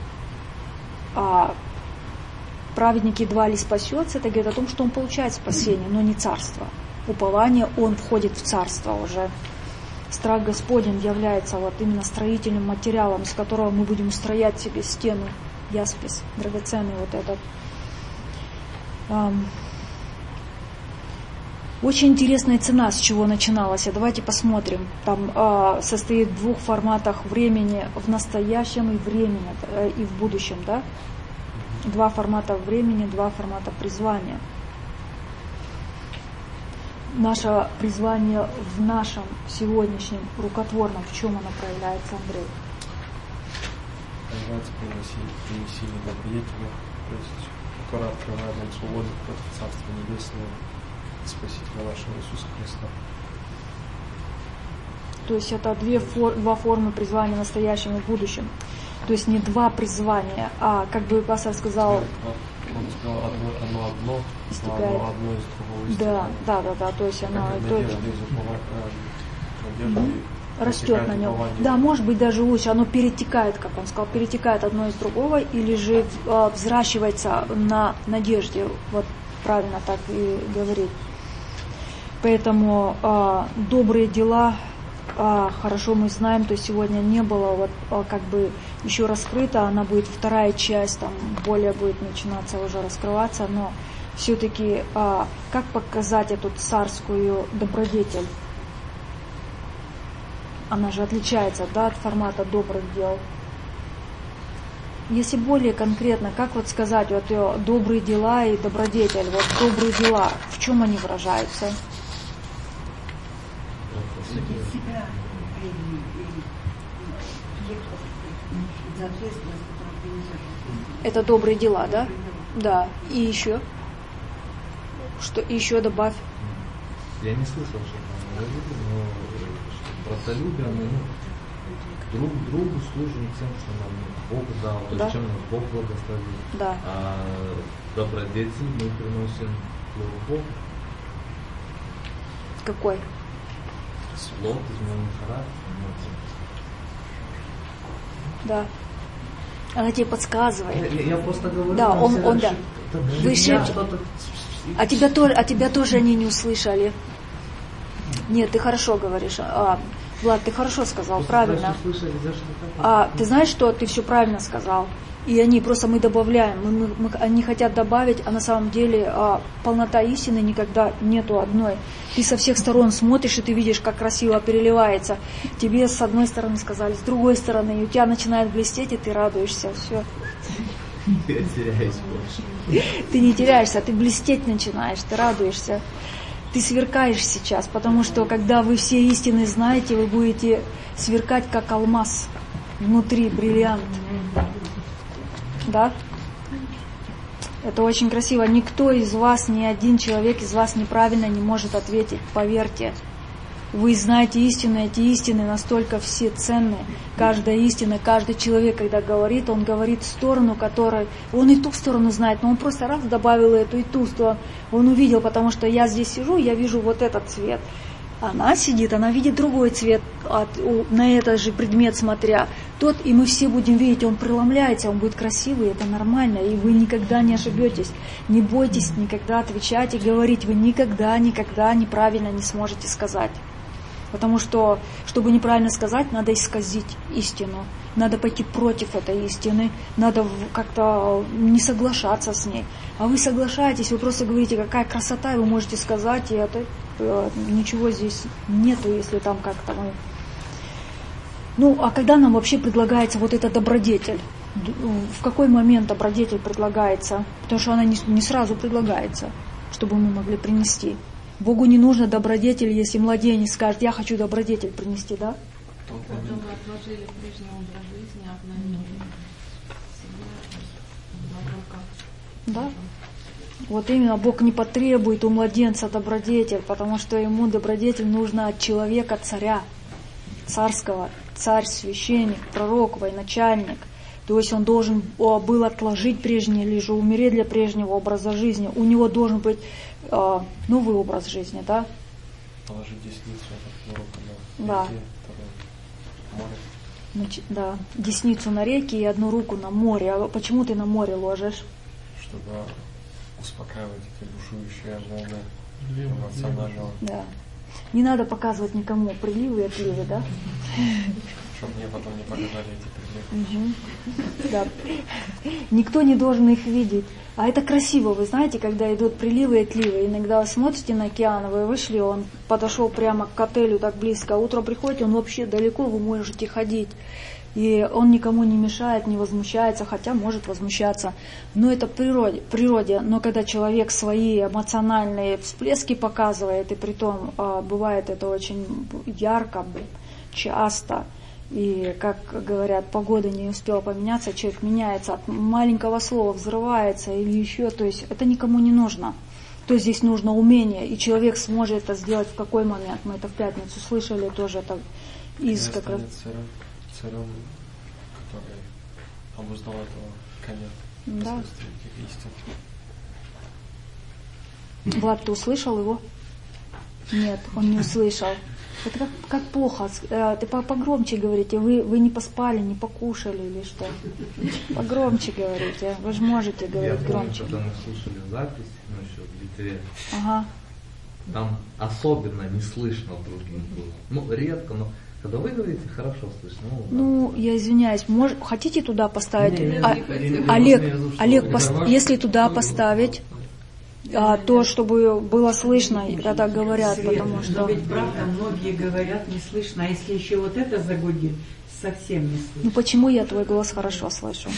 А праведник едва ли спасется, это говорит о том, что он получает спасение, но не царство. Упование, он входит в царство уже. Страх Господень является вот именно строительным материалом, из которого мы будем устроять себе стену, яспис, драгоценный вот этот. Эм. Очень интересная цена, с чего начиналась. Давайте посмотрим. Там э, состоит в двух форматах времени, в настоящем и времени, э, и в будущем, да? Два формата времени, два формата призвания. Наше призвание в нашем сегодняшнем рукотворном, в чем оно проявляется, Андрей? Проявляется принесение добродетели, то есть, которое открывает нам свободу против Царства Небесного, Спасителя нашего Иисуса Христа. То есть это две фор, два формы призвания в настоящем и в будущем. То есть не два призвания, а, как бы пастор сказал... Он сказал, одно, оно одно, оно одно из другого. Да, да, да, да, то есть оно то есть, угу. растет на нем. Да, может быть даже лучше, оно перетекает, как он сказал, перетекает одно из другого, или же э, взращивается на надежде, вот правильно так и говорит. Поэтому э, добрые дела, э, хорошо мы знаем, то есть сегодня не было вот э, как бы еще раскрыто, она будет вторая часть, там более будет начинаться уже раскрываться, но все-таки а, как показать эту царскую добродетель? Она же отличается, да, от формата добрых дел. Если более конкретно, как вот сказать, вот добрые дела и добродетель, вот добрые дела, в чем они выражаются? Это добрые дела, да? Да. И еще? Что еще добавь? Я не слышал, что там говорили, но братолюбие, мы ну, друг другу служим тем, что нам Бог дал, то есть да. Чем нас Бог благословил. Да. А добродетель мы приносим славу Богу. Какой? Плод изменен характер. Да. Она тебе подсказывает. Я, я просто говорю, да, он, он, да. Выше... А тебя, тоже, а тебя тоже они не услышали. Нет, ты хорошо говоришь. А, Влад, ты хорошо сказал, просто правильно. Слышали, а, ты знаешь, что ты все правильно сказал. И они просто мы добавляем, мы, мы, мы, они хотят добавить, а на самом деле а, полнота истины никогда нету одной. Ты со всех сторон смотришь, и ты видишь, как красиво переливается. Тебе с одной стороны сказали, с другой стороны, и у тебя начинает блестеть, и ты радуешься. Все. Я теряюсь больше. Ты не теряешься, ты блестеть начинаешь, ты радуешься. Ты сверкаешь сейчас, потому что когда вы все истины знаете, вы будете сверкать, как алмаз. Внутри бриллиант. Да? Это очень красиво. Никто из вас, ни один человек из вас неправильно не может ответить. Поверьте. Вы знаете истину, эти истины настолько все ценны. Каждая истина, каждый человек, когда говорит, он говорит в сторону, которой... Он и ту сторону знает, но он просто раз добавил эту и ту сторону. Он увидел, потому что я здесь сижу, я вижу вот этот цвет. Она сидит, она видит другой цвет, от, на этот же предмет смотря. Тот, и мы все будем видеть, он преломляется, он будет красивый, это нормально, и вы никогда не ошибетесь. Не бойтесь никогда отвечать и говорить, вы никогда, никогда неправильно не сможете сказать. Потому что, чтобы неправильно сказать, надо исказить истину. Надо пойти против этой истины, надо как-то не соглашаться с ней. А вы соглашаетесь, вы просто говорите, какая красота, и вы можете сказать, и это, ничего здесь нету, если там как-то мы... Ну, а когда нам вообще предлагается вот эта добродетель? В какой момент добродетель предлагается? Потому что она не, не сразу предлагается, чтобы мы могли принести. Богу не нужно добродетель, если младенец скажет, я хочу добродетель принести, да? Когда мы отложили прежний образ жизни, обновили себя, да? Вот именно Бог не потребует у младенца добродетель, потому что ему добродетель нужна от человека, царя, царского, царь, священник, пророк, военачальник. То есть он должен был отложить прежнее, лишь умереть для прежнего образа жизни. У него должен быть э, новый образ жизни, да? Положить десницу на руку на да. реке, море. Значит, да, десницу на реке и одну руку на море. А почему ты на море ложишь? Чтобы успокаивать эти бушующие волны эмоционального. Да. Не надо показывать никому приливы и отливы, да? Чтобы мне потом не показали эти приливы. Угу. Да. Никто не должен их видеть. А это красиво, вы знаете, когда идут приливы и отливы. Иногда вы смотрите на океан, вы вышли, он подошел прямо к отелю так близко, а утром приходите, он вообще далеко, вы можете ходить. И он никому не мешает, не возмущается, хотя может возмущаться. Но это в природе, в природе. Но когда человек свои эмоциональные всплески показывает, и притом бывает это очень ярко, часто, и, как говорят, погода не успела поменяться, человек меняется, от маленького слова взрывается или еще, то есть это никому не нужно. То есть здесь нужно умение, и человек сможет это сделать в какой момент. Мы это в пятницу слышали тоже это из как раз... Царем, царем, который обуздал этого коня. Да. Влад, ты услышал его? Нет, он не услышал. Это как, как плохо. Ты погромче говорите. Вы, вы не поспали, не покушали или что? Погромче говорите. Вы же можете говорить Я помню, громче. когда мы слушали запись ночью в Литве, Ага. там особенно не слышно другим было. Ну, редко, но когда вы говорите, хорошо слышно. Ну, Ну, я извиняюсь, мож... хотите туда поставить? Не, не, А, не, не, не, Олег, не, не, Олег, не, пос- не, если туда поставить, а, то, чтобы было слышно, когда говорят, Свет, потому что... но ведь правда, многие говорят, не слышно, а если еще вот это загудит, совсем не слышно. Ну почему я твой голос хорошо слышу?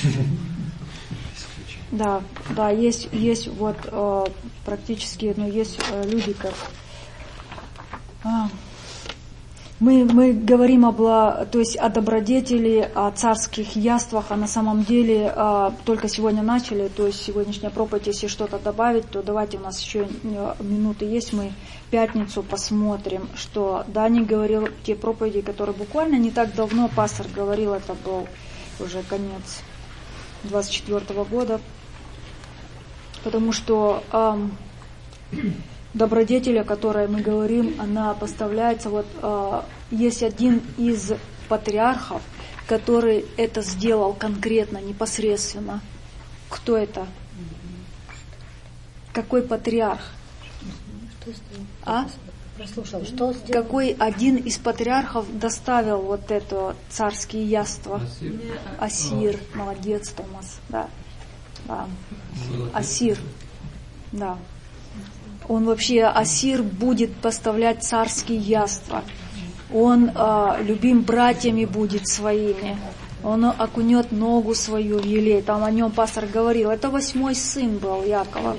Да, да, есть, есть вот э, практически, ну, есть э, люди, как... А, мы, мы говорим о, бла, то есть о добродетели, о царских яствах, а на самом деле э, только сегодня начали, то есть сегодняшняя проповедь, если что-то добавить, то давайте, у нас еще минуты есть, мы пятницу посмотрим, что Дани говорил те проповеди, которые буквально не так давно пастор говорил, это был уже конец двадцать четвёртого года, потому что эм, добродетель, о которой мы говорим, она поставляется, вот э, есть один из патриархов, который это сделал конкретно, непосредственно. Кто это? Какой патриарх? А? Прослушал, что сделал? Какой один из патриархов доставил вот это царские яства? Асир. Асир. Молодец, Томас. Да. Да. Асир. Да. Он вообще, Асир, будет поставлять царские яства. Он э, любим братьями будет своими. Он окунет ногу свою в елей. Там о нем пастор говорил. Это восьмой сын был Якова.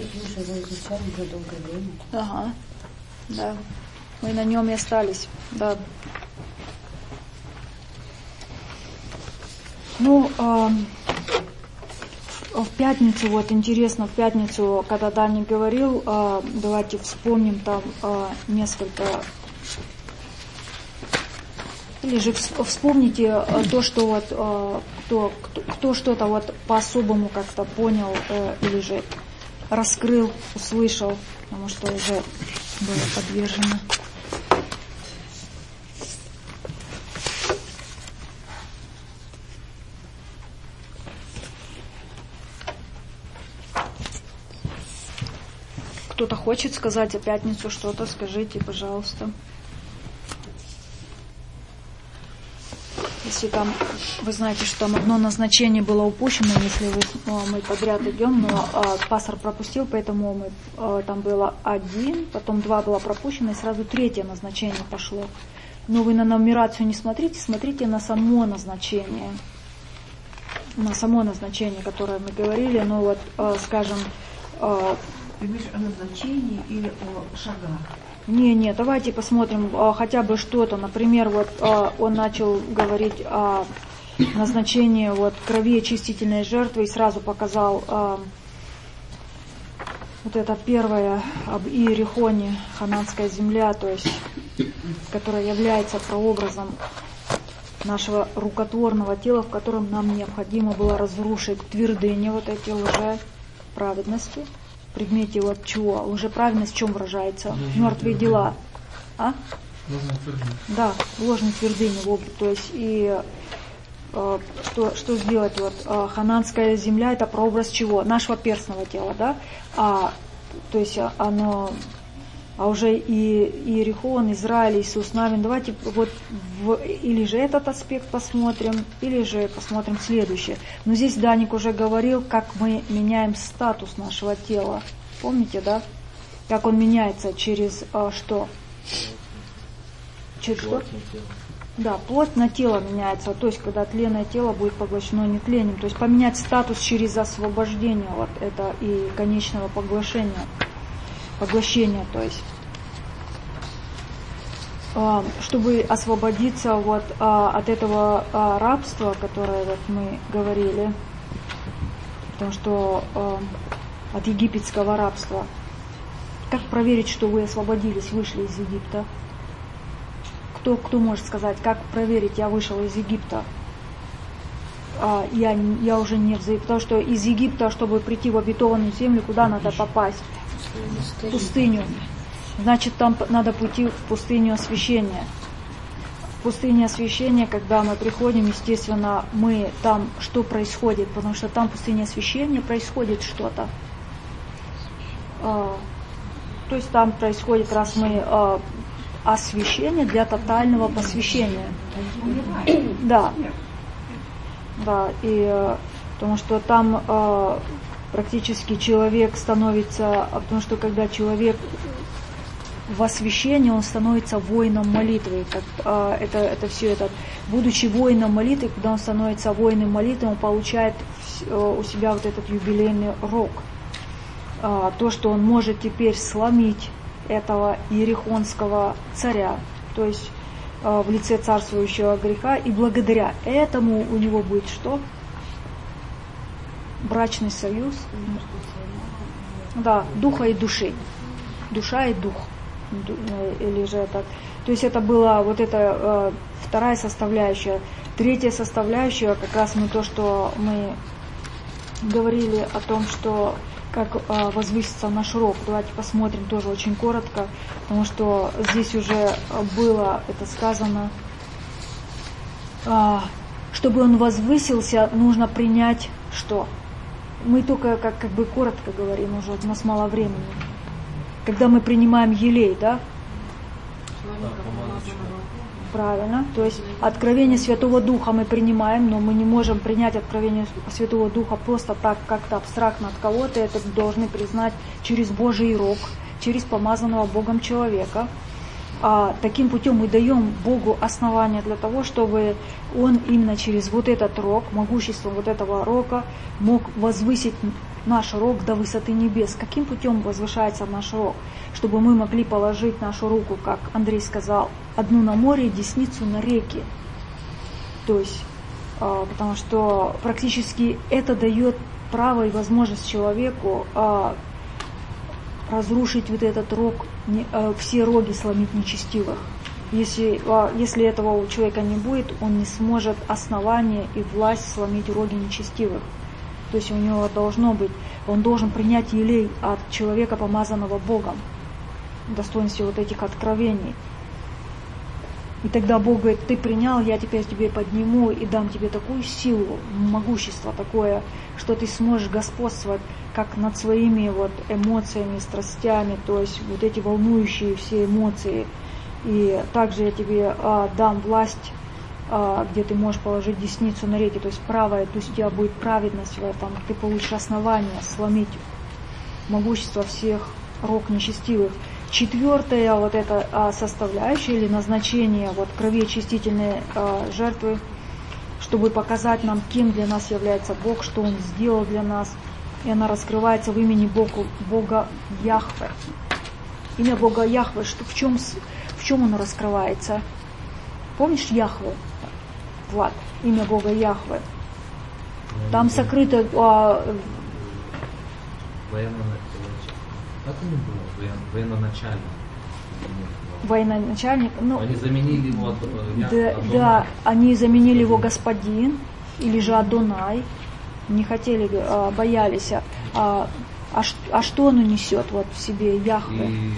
Ага. Да. Мы на нем и остались. Да. Ну, э, в пятницу, вот интересно, в пятницу, когда Даня говорил, э, давайте вспомним там э, несколько... Или же вспомните э, то, что вот э, кто, кто, кто что-то вот по-особому как-то понял э, или же раскрыл, услышал, потому что уже было подвержено. Кто-то хочет сказать о пятницу что-то, скажите, пожалуйста. Если там, вы знаете, что там одно назначение было упущено, если вы, мы подряд идем, но а, пастор пропустил, поэтому мы, а, там было один, потом два было пропущено, и сразу третье назначение пошло. Но вы на нумерацию не смотрите, смотрите на само назначение. На само назначение, которое мы говорили, ну вот, а, скажем... А, Ты говоришь о назначении или о шагах? Не, не, давайте посмотрим а, хотя бы что-то. Например, вот а, он начал говорить о назначении вот, крови очистительной жертвы и сразу показал а, вот это первое об Иерихоне, хананская земля, то есть, которая является прообразом нашего рукотворного тела, в котором нам необходимо было разрушить твердыни вот эти лжеправедности. В предмете вот чего? Лжеправедность в чем выражается? Мертвые дела. А? Да, ложные твердыни. То есть и э, что, что сделать? Вот, э, хананская земля это прообраз чего? Нашего перстного тела, да? А, то есть оно, а уже и Иерихон, Израиль, Иисус Навин. Давайте вот в, или же этот аспект посмотрим, или же посмотрим следующее. Но здесь Даник уже говорил, как мы меняем статус нашего тела. Помните, да? Как он меняется через а, что? Через что? Да, плоть на тело меняется. То есть, когда тленное тело будет поглощено нетлением. То есть, поменять статус через освобождение вот это и конечного поглощения. Поглощения, то есть. Чтобы освободиться вот а, от этого а, рабства, которое вот мы говорили, потому что а, от египетского рабства. Как проверить, что вы освободились, вышли из Египта? Кто, кто может сказать, как проверить, я вышел из Египта? А, я, я уже не в Египте, потому что из Египта, чтобы прийти в обетованную землю, куда надо попасть? В пустыню. Значит, там надо пойти в пустыню освящения. В пустыне освящения, когда мы приходим, естественно, мы там, что происходит? Потому что там в пустыне освящения происходит что-то. А, то есть там происходит, раз мы а, освящение для тотального посвящения. Да. Да, и потому что там а, практически человек становится, потому что когда человек в освящении, он становится воином молитвы. Как, а, это, это все это. Будучи воином молитвы, когда он становится воином молитвы, он получает в, у себя вот этот юбилейный рог. А, то, что он может теперь сломить этого иерихонского царя, то есть а, в лице царствующего греха, и благодаря этому у него будет что? Брачный союз. Да, духа и души. Душа и дух. Или же это, то есть это была вот эта э, вторая составляющая. Третья составляющая, как раз мы то, что мы говорили о том, что как э, возвысится наш рог. Давайте посмотрим тоже очень коротко, потому что здесь уже было это сказано. Э, чтобы он возвысился, нужно принять что? Мы только как, как бы коротко говорим, уже у нас мало времени. когда мы принимаем елей, да? Правильно. То есть откровение Святого Духа мы принимаем, но мы не можем принять откровение Святого Духа просто так, как-то абстрактно от кого-то. Это должны признать через Божий рог, через помазанного Богом человека. А таким путем мы даем Богу основания для того, чтобы Он именно через вот этот рог, могуществом вот этого рога, мог возвысить наш рог до высоты небес. Каким путем возвышается наш рог? Чтобы мы могли положить нашу руку, как Андрей сказал, одну на море и десницу на реке. То есть, потому что практически это дает право и возможность человеку разрушить вот этот рог, все роги сломить нечестивых. Если, если этого у человека не будет, он не сможет основание и власть сломить роги нечестивых. То есть у него должно быть, он должен принять елей от человека, помазанного Богом, в достоинстве вот этих откровений. И тогда Бог говорит: ты принял, я теперь тебе подниму и дам тебе такую силу, могущество такое, что ты сможешь господствовать как над своими вот эмоциями, страстями, то есть вот эти волнующие все эмоции. И также я тебе а, дам власть, а, где ты можешь положить десницу на реке, то есть правая, то есть у тебя будет праведность в этом, ты получишь основание сломить могущество всех рог нечестивых. Четвертая вот эта а, составляющая или назначение вот кровеочистительной а, жертвы, чтобы показать нам, кем для нас является Бог, что Он сделал для нас. И она раскрывается в имени Бога, Бога Яхве. Имя Бога Яхве, что, в, чем, в чем оно раскрывается? Помнишь Яхве, Влад? Имя Бога Яхве. Там сокрыто... А, Как оно было? Военачальник. Военачальник. Ну, они заменили его от, да, да, они заменили его господин или же Адонай. Не хотели, боялись. А, а, а что оно несет вот в себе Яхве? И...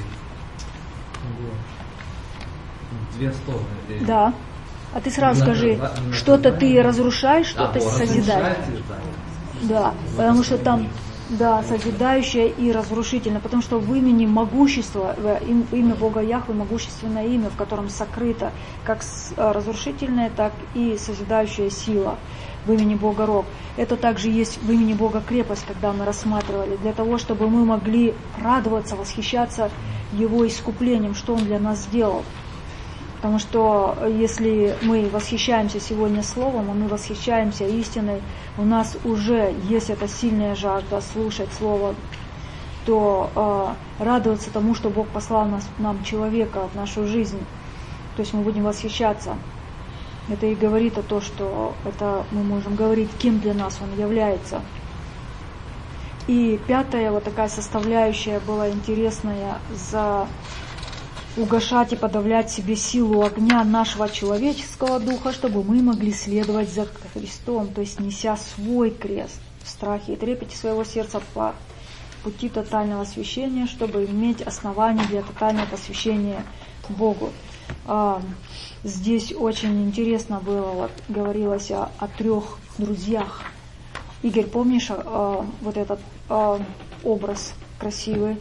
Две стороны. Да. А ты сразу на, скажи, на, на, что-то на, ты разрушаешь, что-то да, созидаешь. Да, потому что там, да, созидающее и разрушительное, потому что в имени могущества, в имя Бога Яхве могущественное имя, в котором сокрыто как разрушительная, так и созидающая сила в имени Бога Рог. Это также есть в имени Бога крепость, когда мы рассматривали, для того, чтобы мы могли радоваться, восхищаться Его искуплением, что Он для нас сделал. Потому что если мы восхищаемся сегодня Словом, а мы восхищаемся истиной, у нас уже есть эта сильная жажда слушать Слово, то э, радоваться тому, что Бог послал нас, нам человека в нашу жизнь. То есть мы будем восхищаться. Это и говорит о том, что это мы можем говорить, кем для нас Он является. И пятая вот такая составляющая была интересная: за угошать и подавлять себе силу огня нашего человеческого духа, чтобы мы могли следовать за Христом, то есть неся свой крест в страхе и трепете своего сердца по пути тотального освящения, чтобы иметь основание для тотального посвящения Богу. А, здесь очень интересно было, вот, говорилось о, о трех друзьях. Игорь, помнишь а, вот этот а, образ красивый?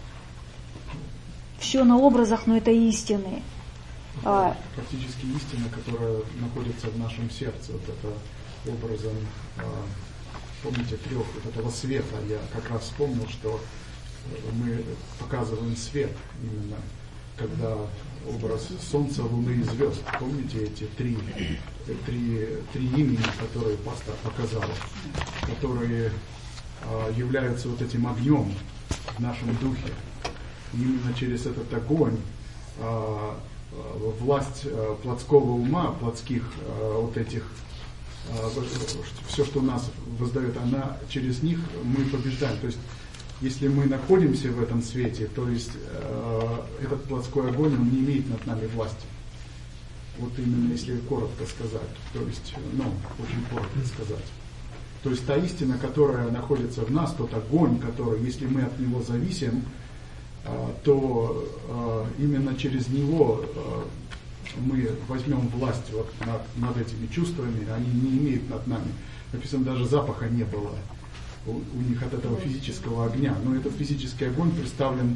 Все на образах, но это истины. Это практически истина, которая находится в нашем сердце. Вот это образом, помните, трех вот этого света. Я как раз вспомнил, что мы показываем свет именно, когда образ солнца, луны и звезд. Помните эти три, три, три имени, которые пастор показал, которые являются вот этим огнем в нашем духе. Именно через этот огонь э, власть э, плотского ума, плотских э, вот этих, э, все, что нас воздает, она, через них мы побеждаем. То есть, если мы находимся в этом свете, то есть э, этот плотской огонь, он не имеет над нами власти. Вот именно если коротко сказать, то есть, ну, очень коротко сказать. То есть та истина, которая находится в нас, тот огонь, который, если мы от него зависим, то э, именно через него э, мы возьмем власть вот над, над этими чувствами, они не имеют над нами. Написано, даже запаха не было у, у них от этого физического огня. Но этот физический огонь представлен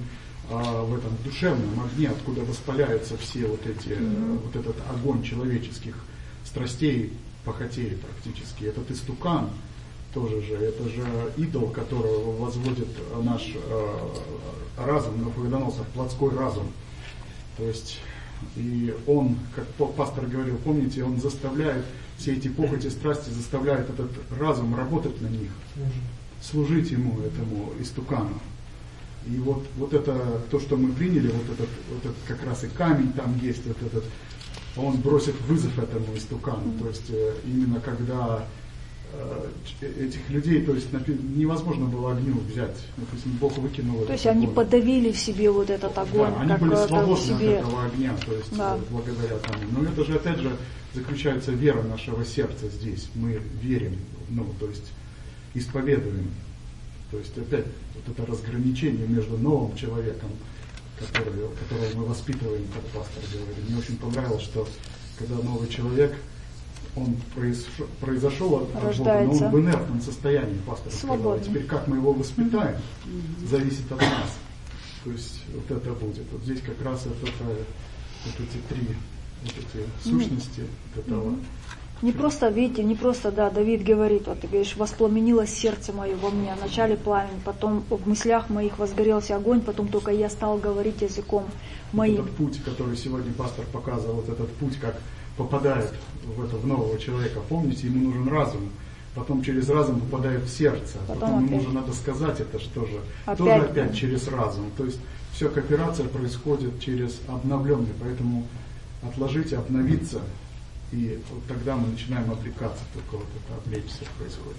а, в этом душевном огне, откуда воспаляются все вот эти, mm-hmm. вот этот огонь человеческих страстей, похотей практически. Этот истукан тоже же, это же идол, которого возводит наш э, разум, Навуходоносор, плотской разум. То есть, и он, как пастор говорил, помните, он заставляет, все эти похоти, страсти заставляют этот разум работать на них, служить ему, этому истукану. И вот, вот это, то, что мы приняли, вот этот, вот этот как раз и камень там есть, вот этот, он бросит вызов этому истукану. То есть, именно когда этих людей, то есть невозможно было огню взять, допустим, Бог выкинул. То есть они огонь. Подавили в себе вот этот огонь, да, они как были свободны себе... от этого огня, то есть да. благодаря тому. Но это же опять же заключается вера нашего сердца здесь. Мы верим, ну то есть исповедуем. То есть опять вот это разграничение между новым человеком, который, которого мы воспитываем, как пастор говорит. Мне очень понравилось, что когда новый человек, он произошел, произошел от Бога, но он в инертном состоянии, пастор сказал. Теперь как мы его воспитаем, mm-hmm. зависит от нас. То есть вот это будет. Вот здесь как раз вот, это, вот эти три вот эти сущности mm-hmm. вот этого. Не просто, видите, не просто, да, Давид говорит, вот ты говоришь, воспламенилось сердце мое во мне, вначале пламень, потом в мыслях моих возгорелся огонь, потом только я стал говорить языком моим. Вот этот путь, который сегодня пастор показывал, вот этот путь, как попадает в это, в нового человека. Помните, ему нужен разум, потом через разум попадает в сердце, потом, потом ему уже надо сказать это, что же, опять, тоже опять через разум. То есть все кооперация происходит через обновленный, поэтому отложите, обновиться, и вот тогда мы начинаем обрекаться, только вот это облечься происходит.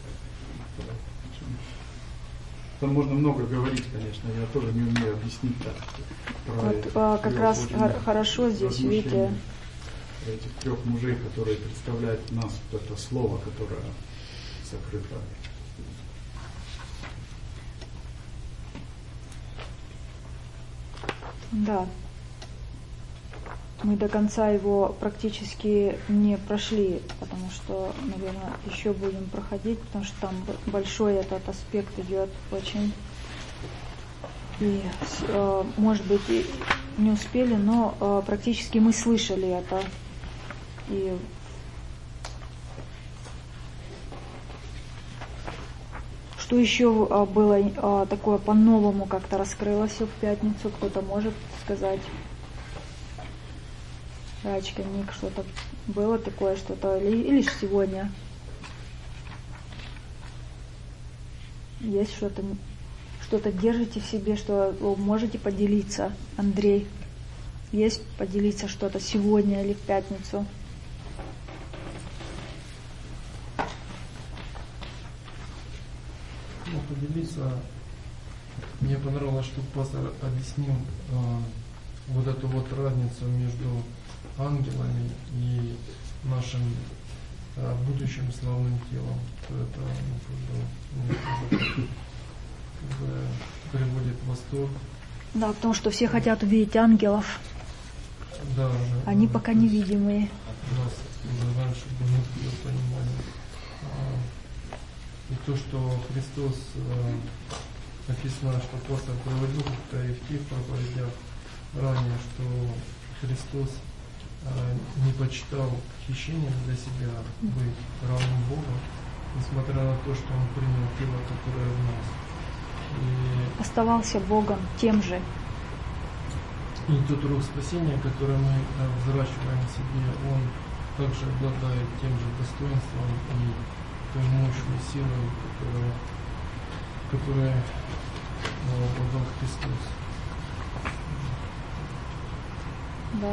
Там можно много говорить, конечно, я тоже не умею объяснить так. Вот, а, как раз хорошо здесь, видите, этих трех мужей, которые представляют нас, вот это слово, которое сокрыто. Да. Мы до конца его практически не прошли, потому что, наверное, еще будем проходить, потому что там большой этот аспект идет очень. И, э, может быть, и не успели, но э, практически мы слышали это. И что еще э, было э, такое по-новому как-то раскрылось в пятницу, кто-то может сказать? Рачка, Ник, что-то было такое, что-то, или, или лишь сегодня? Есть что-то, что-то держите в себе, что вы можете поделиться, Андрей? Есть поделиться что-то сегодня или в пятницу? Ну, поделиться. Мне понравилось, что пастор объяснил э, вот эту вот разницу между ангелами и нашим э, будущим славным телом. То это ну, как бы, как бы приводит в восторг. Да, потому что все хотят увидеть ангелов. Да, да, Они да, пока невидимые. У нас уже раньше было понимание. И то, что Христос, э, написано, что пастор проводил как-то и в тех проповедях ранее, что Христос э, не почитал хищением для себя быть равным Богу, несмотря на то, что Он принял тело, которое в нас. И оставался Богом тем же. И тот рух спасения, который мы э, взращиваем в себе, он также обладает тем же достоинством и той мощью и силой, которую, которую обладал Христос. Да.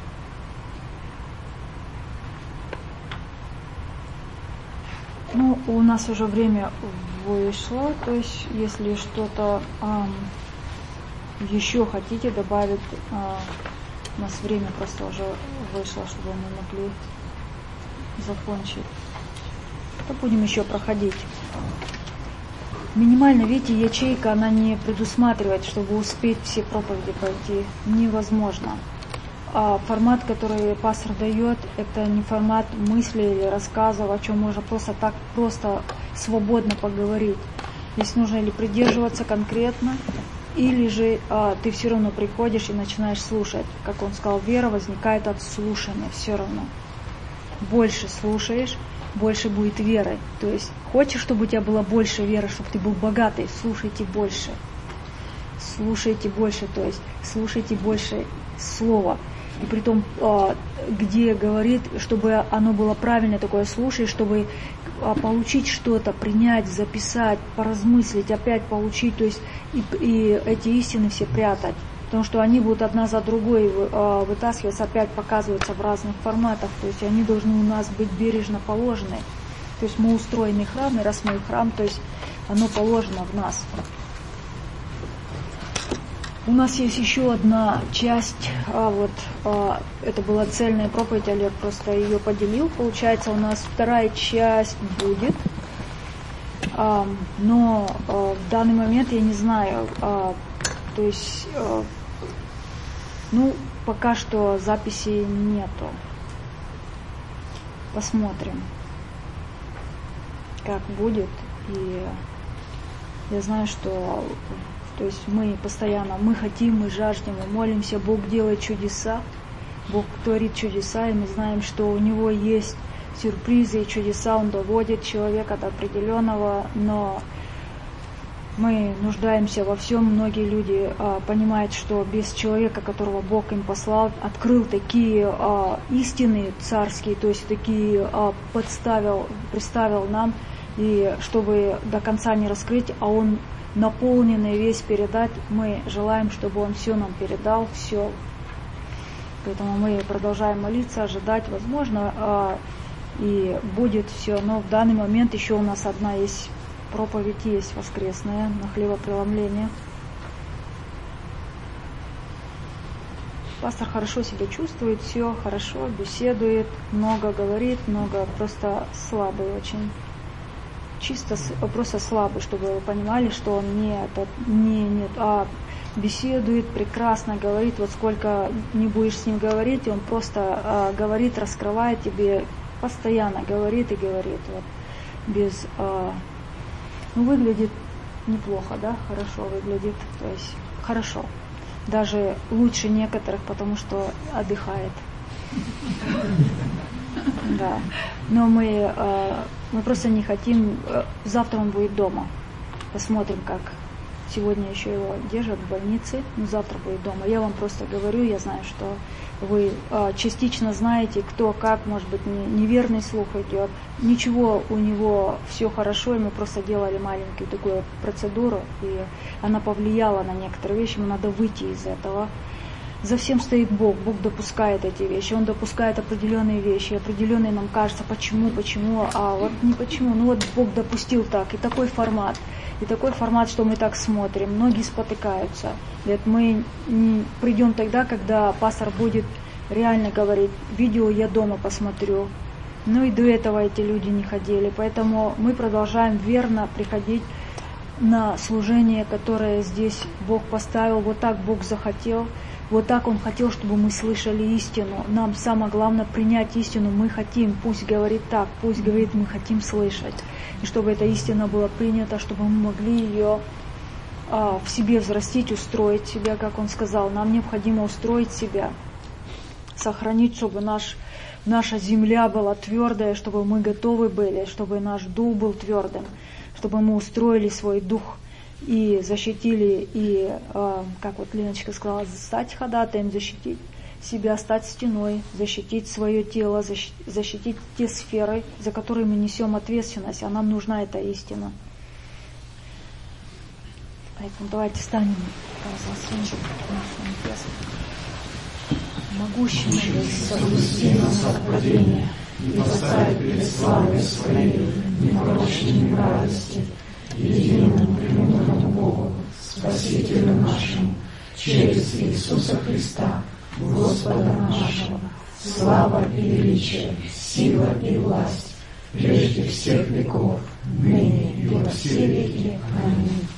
Ну, у нас уже время вышло, то есть, если что-то эм, еще хотите добавить, э, у нас время просто уже вышло, чтобы мы могли закончить. То будем еще проходить. Минимально, видите, ячейка, она не предусматривает, чтобы успеть все проповеди пройти. Невозможно. А формат, который пастор дает, это не формат мысли или рассказов, о чем можно просто так, просто свободно поговорить. Здесь нужно или придерживаться конкретно или же а, ты все равно приходишь и начинаешь слушать. Как он сказал, вера возникает от слушания все равно. Больше слушаешь, больше будет веры. То есть хочешь, чтобы у тебя было больше веры, чтобы ты был богатый, слушайте больше. Слушайте больше, то есть слушайте больше слова. И при том, где говорит, чтобы оно было правильное такое, слушай, чтобы получить что-то, принять, записать, поразмыслить, опять получить, то есть и, и эти истины все прятать. Потому что они будут одна за другой вытаскиваться, опять показываться в разных форматах. То есть они должны у нас быть бережно положены. То есть мы устроены храм, и раз мы храм, то есть оно положено в нас. У нас есть еще одна часть, а вот а, это была цельная проповедь, Олег просто ее поделил. Получается, у нас вторая часть будет, а, но а, в данный момент я не знаю, а, то есть, а, ну, пока что записи нету. Посмотрим, как будет. И я знаю, что то есть мы постоянно, мы хотим, мы жаждем, мы молимся, Бог делает чудеса, Бог творит чудеса, и мы знаем, что у Него есть сюрпризы и чудеса, Он доводит человека до определенного, но мы нуждаемся во всем. Многие люди а, понимают, что без человека, которого Бог им послал, открыл такие а, истины царские, то есть такие а, подставил, представил нам, и чтобы до конца не раскрыть, а Он наполненный весь передать, мы желаем, чтобы Он все нам передал, все. Поэтому мы продолжаем молиться, ожидать, возможно, и будет все. Но в данный момент еще у нас одна есть проповедь, есть воскресная на хлебопреломление. Пастор хорошо себя чувствует, все хорошо, беседует, много говорит, много, просто слабый очень. Чисто просто слабый, чтобы вы понимали, что он не, это, не, не а беседует, прекрасно говорит. Вот сколько не будешь с ним говорить, он просто а, говорит, раскрывает тебе, постоянно говорит и говорит. Вот, без, а, ну, выглядит неплохо, да, хорошо выглядит, то есть хорошо. Даже лучше некоторых, потому что отдыхает. Да, но мы, мы просто не хотим, завтра он будет дома, посмотрим как, сегодня еще его держат в больнице, но завтра будет дома. Я вам просто говорю, я знаю, что вы частично знаете, кто как, может быть, неверный слух идет, ничего, у него все хорошо, и мы просто делали маленькую такую процедуру, и она повлияла на некоторые вещи, ему надо выйти из этого. За всем стоит Бог, Бог допускает эти вещи, Он допускает определенные вещи, определенные нам кажется, почему, почему, а вот не почему, ну вот Бог допустил так, и такой формат, и такой формат, что мы так смотрим, многие спотыкаются. Говорят, мы придем тогда, когда пастор будет реально говорить, видео я дома посмотрю, ну и до этого эти люди не ходили, поэтому мы продолжаем верно приходить на служение, которое здесь Бог поставил, вот так Бог захотел. Вот так Он хотел, чтобы мы слышали истину. Нам самое главное принять истину. Мы хотим, пусть говорит так, пусть говорит, мы хотим слышать. И чтобы эта истина была принята, чтобы мы могли ее а, в себе взрастить, устроить себя, как Он сказал. Нам необходимо устроить себя, сохранить, чтобы наш, наша земля была твердая, чтобы мы готовы были, чтобы наш дух был твердым, чтобы мы устроили свой дух и защитили, и, э, как вот Леночка сказала, стать ходатаем, защитить себя, стать стеной, защитить свое тело, защитить, защитить те сферы, за которые мы несем ответственность, а нам нужна эта истина. Поэтому давайте встанем. Могущим соблюсти нас от падения и поставить перед славой своей непорочной радости, единому премудрому Богу, Спасителю нашему, через Иисуса Христа, Господа нашего, слава и величие, сила и власть, прежде всех веков, ныне и во все веки. Аминь.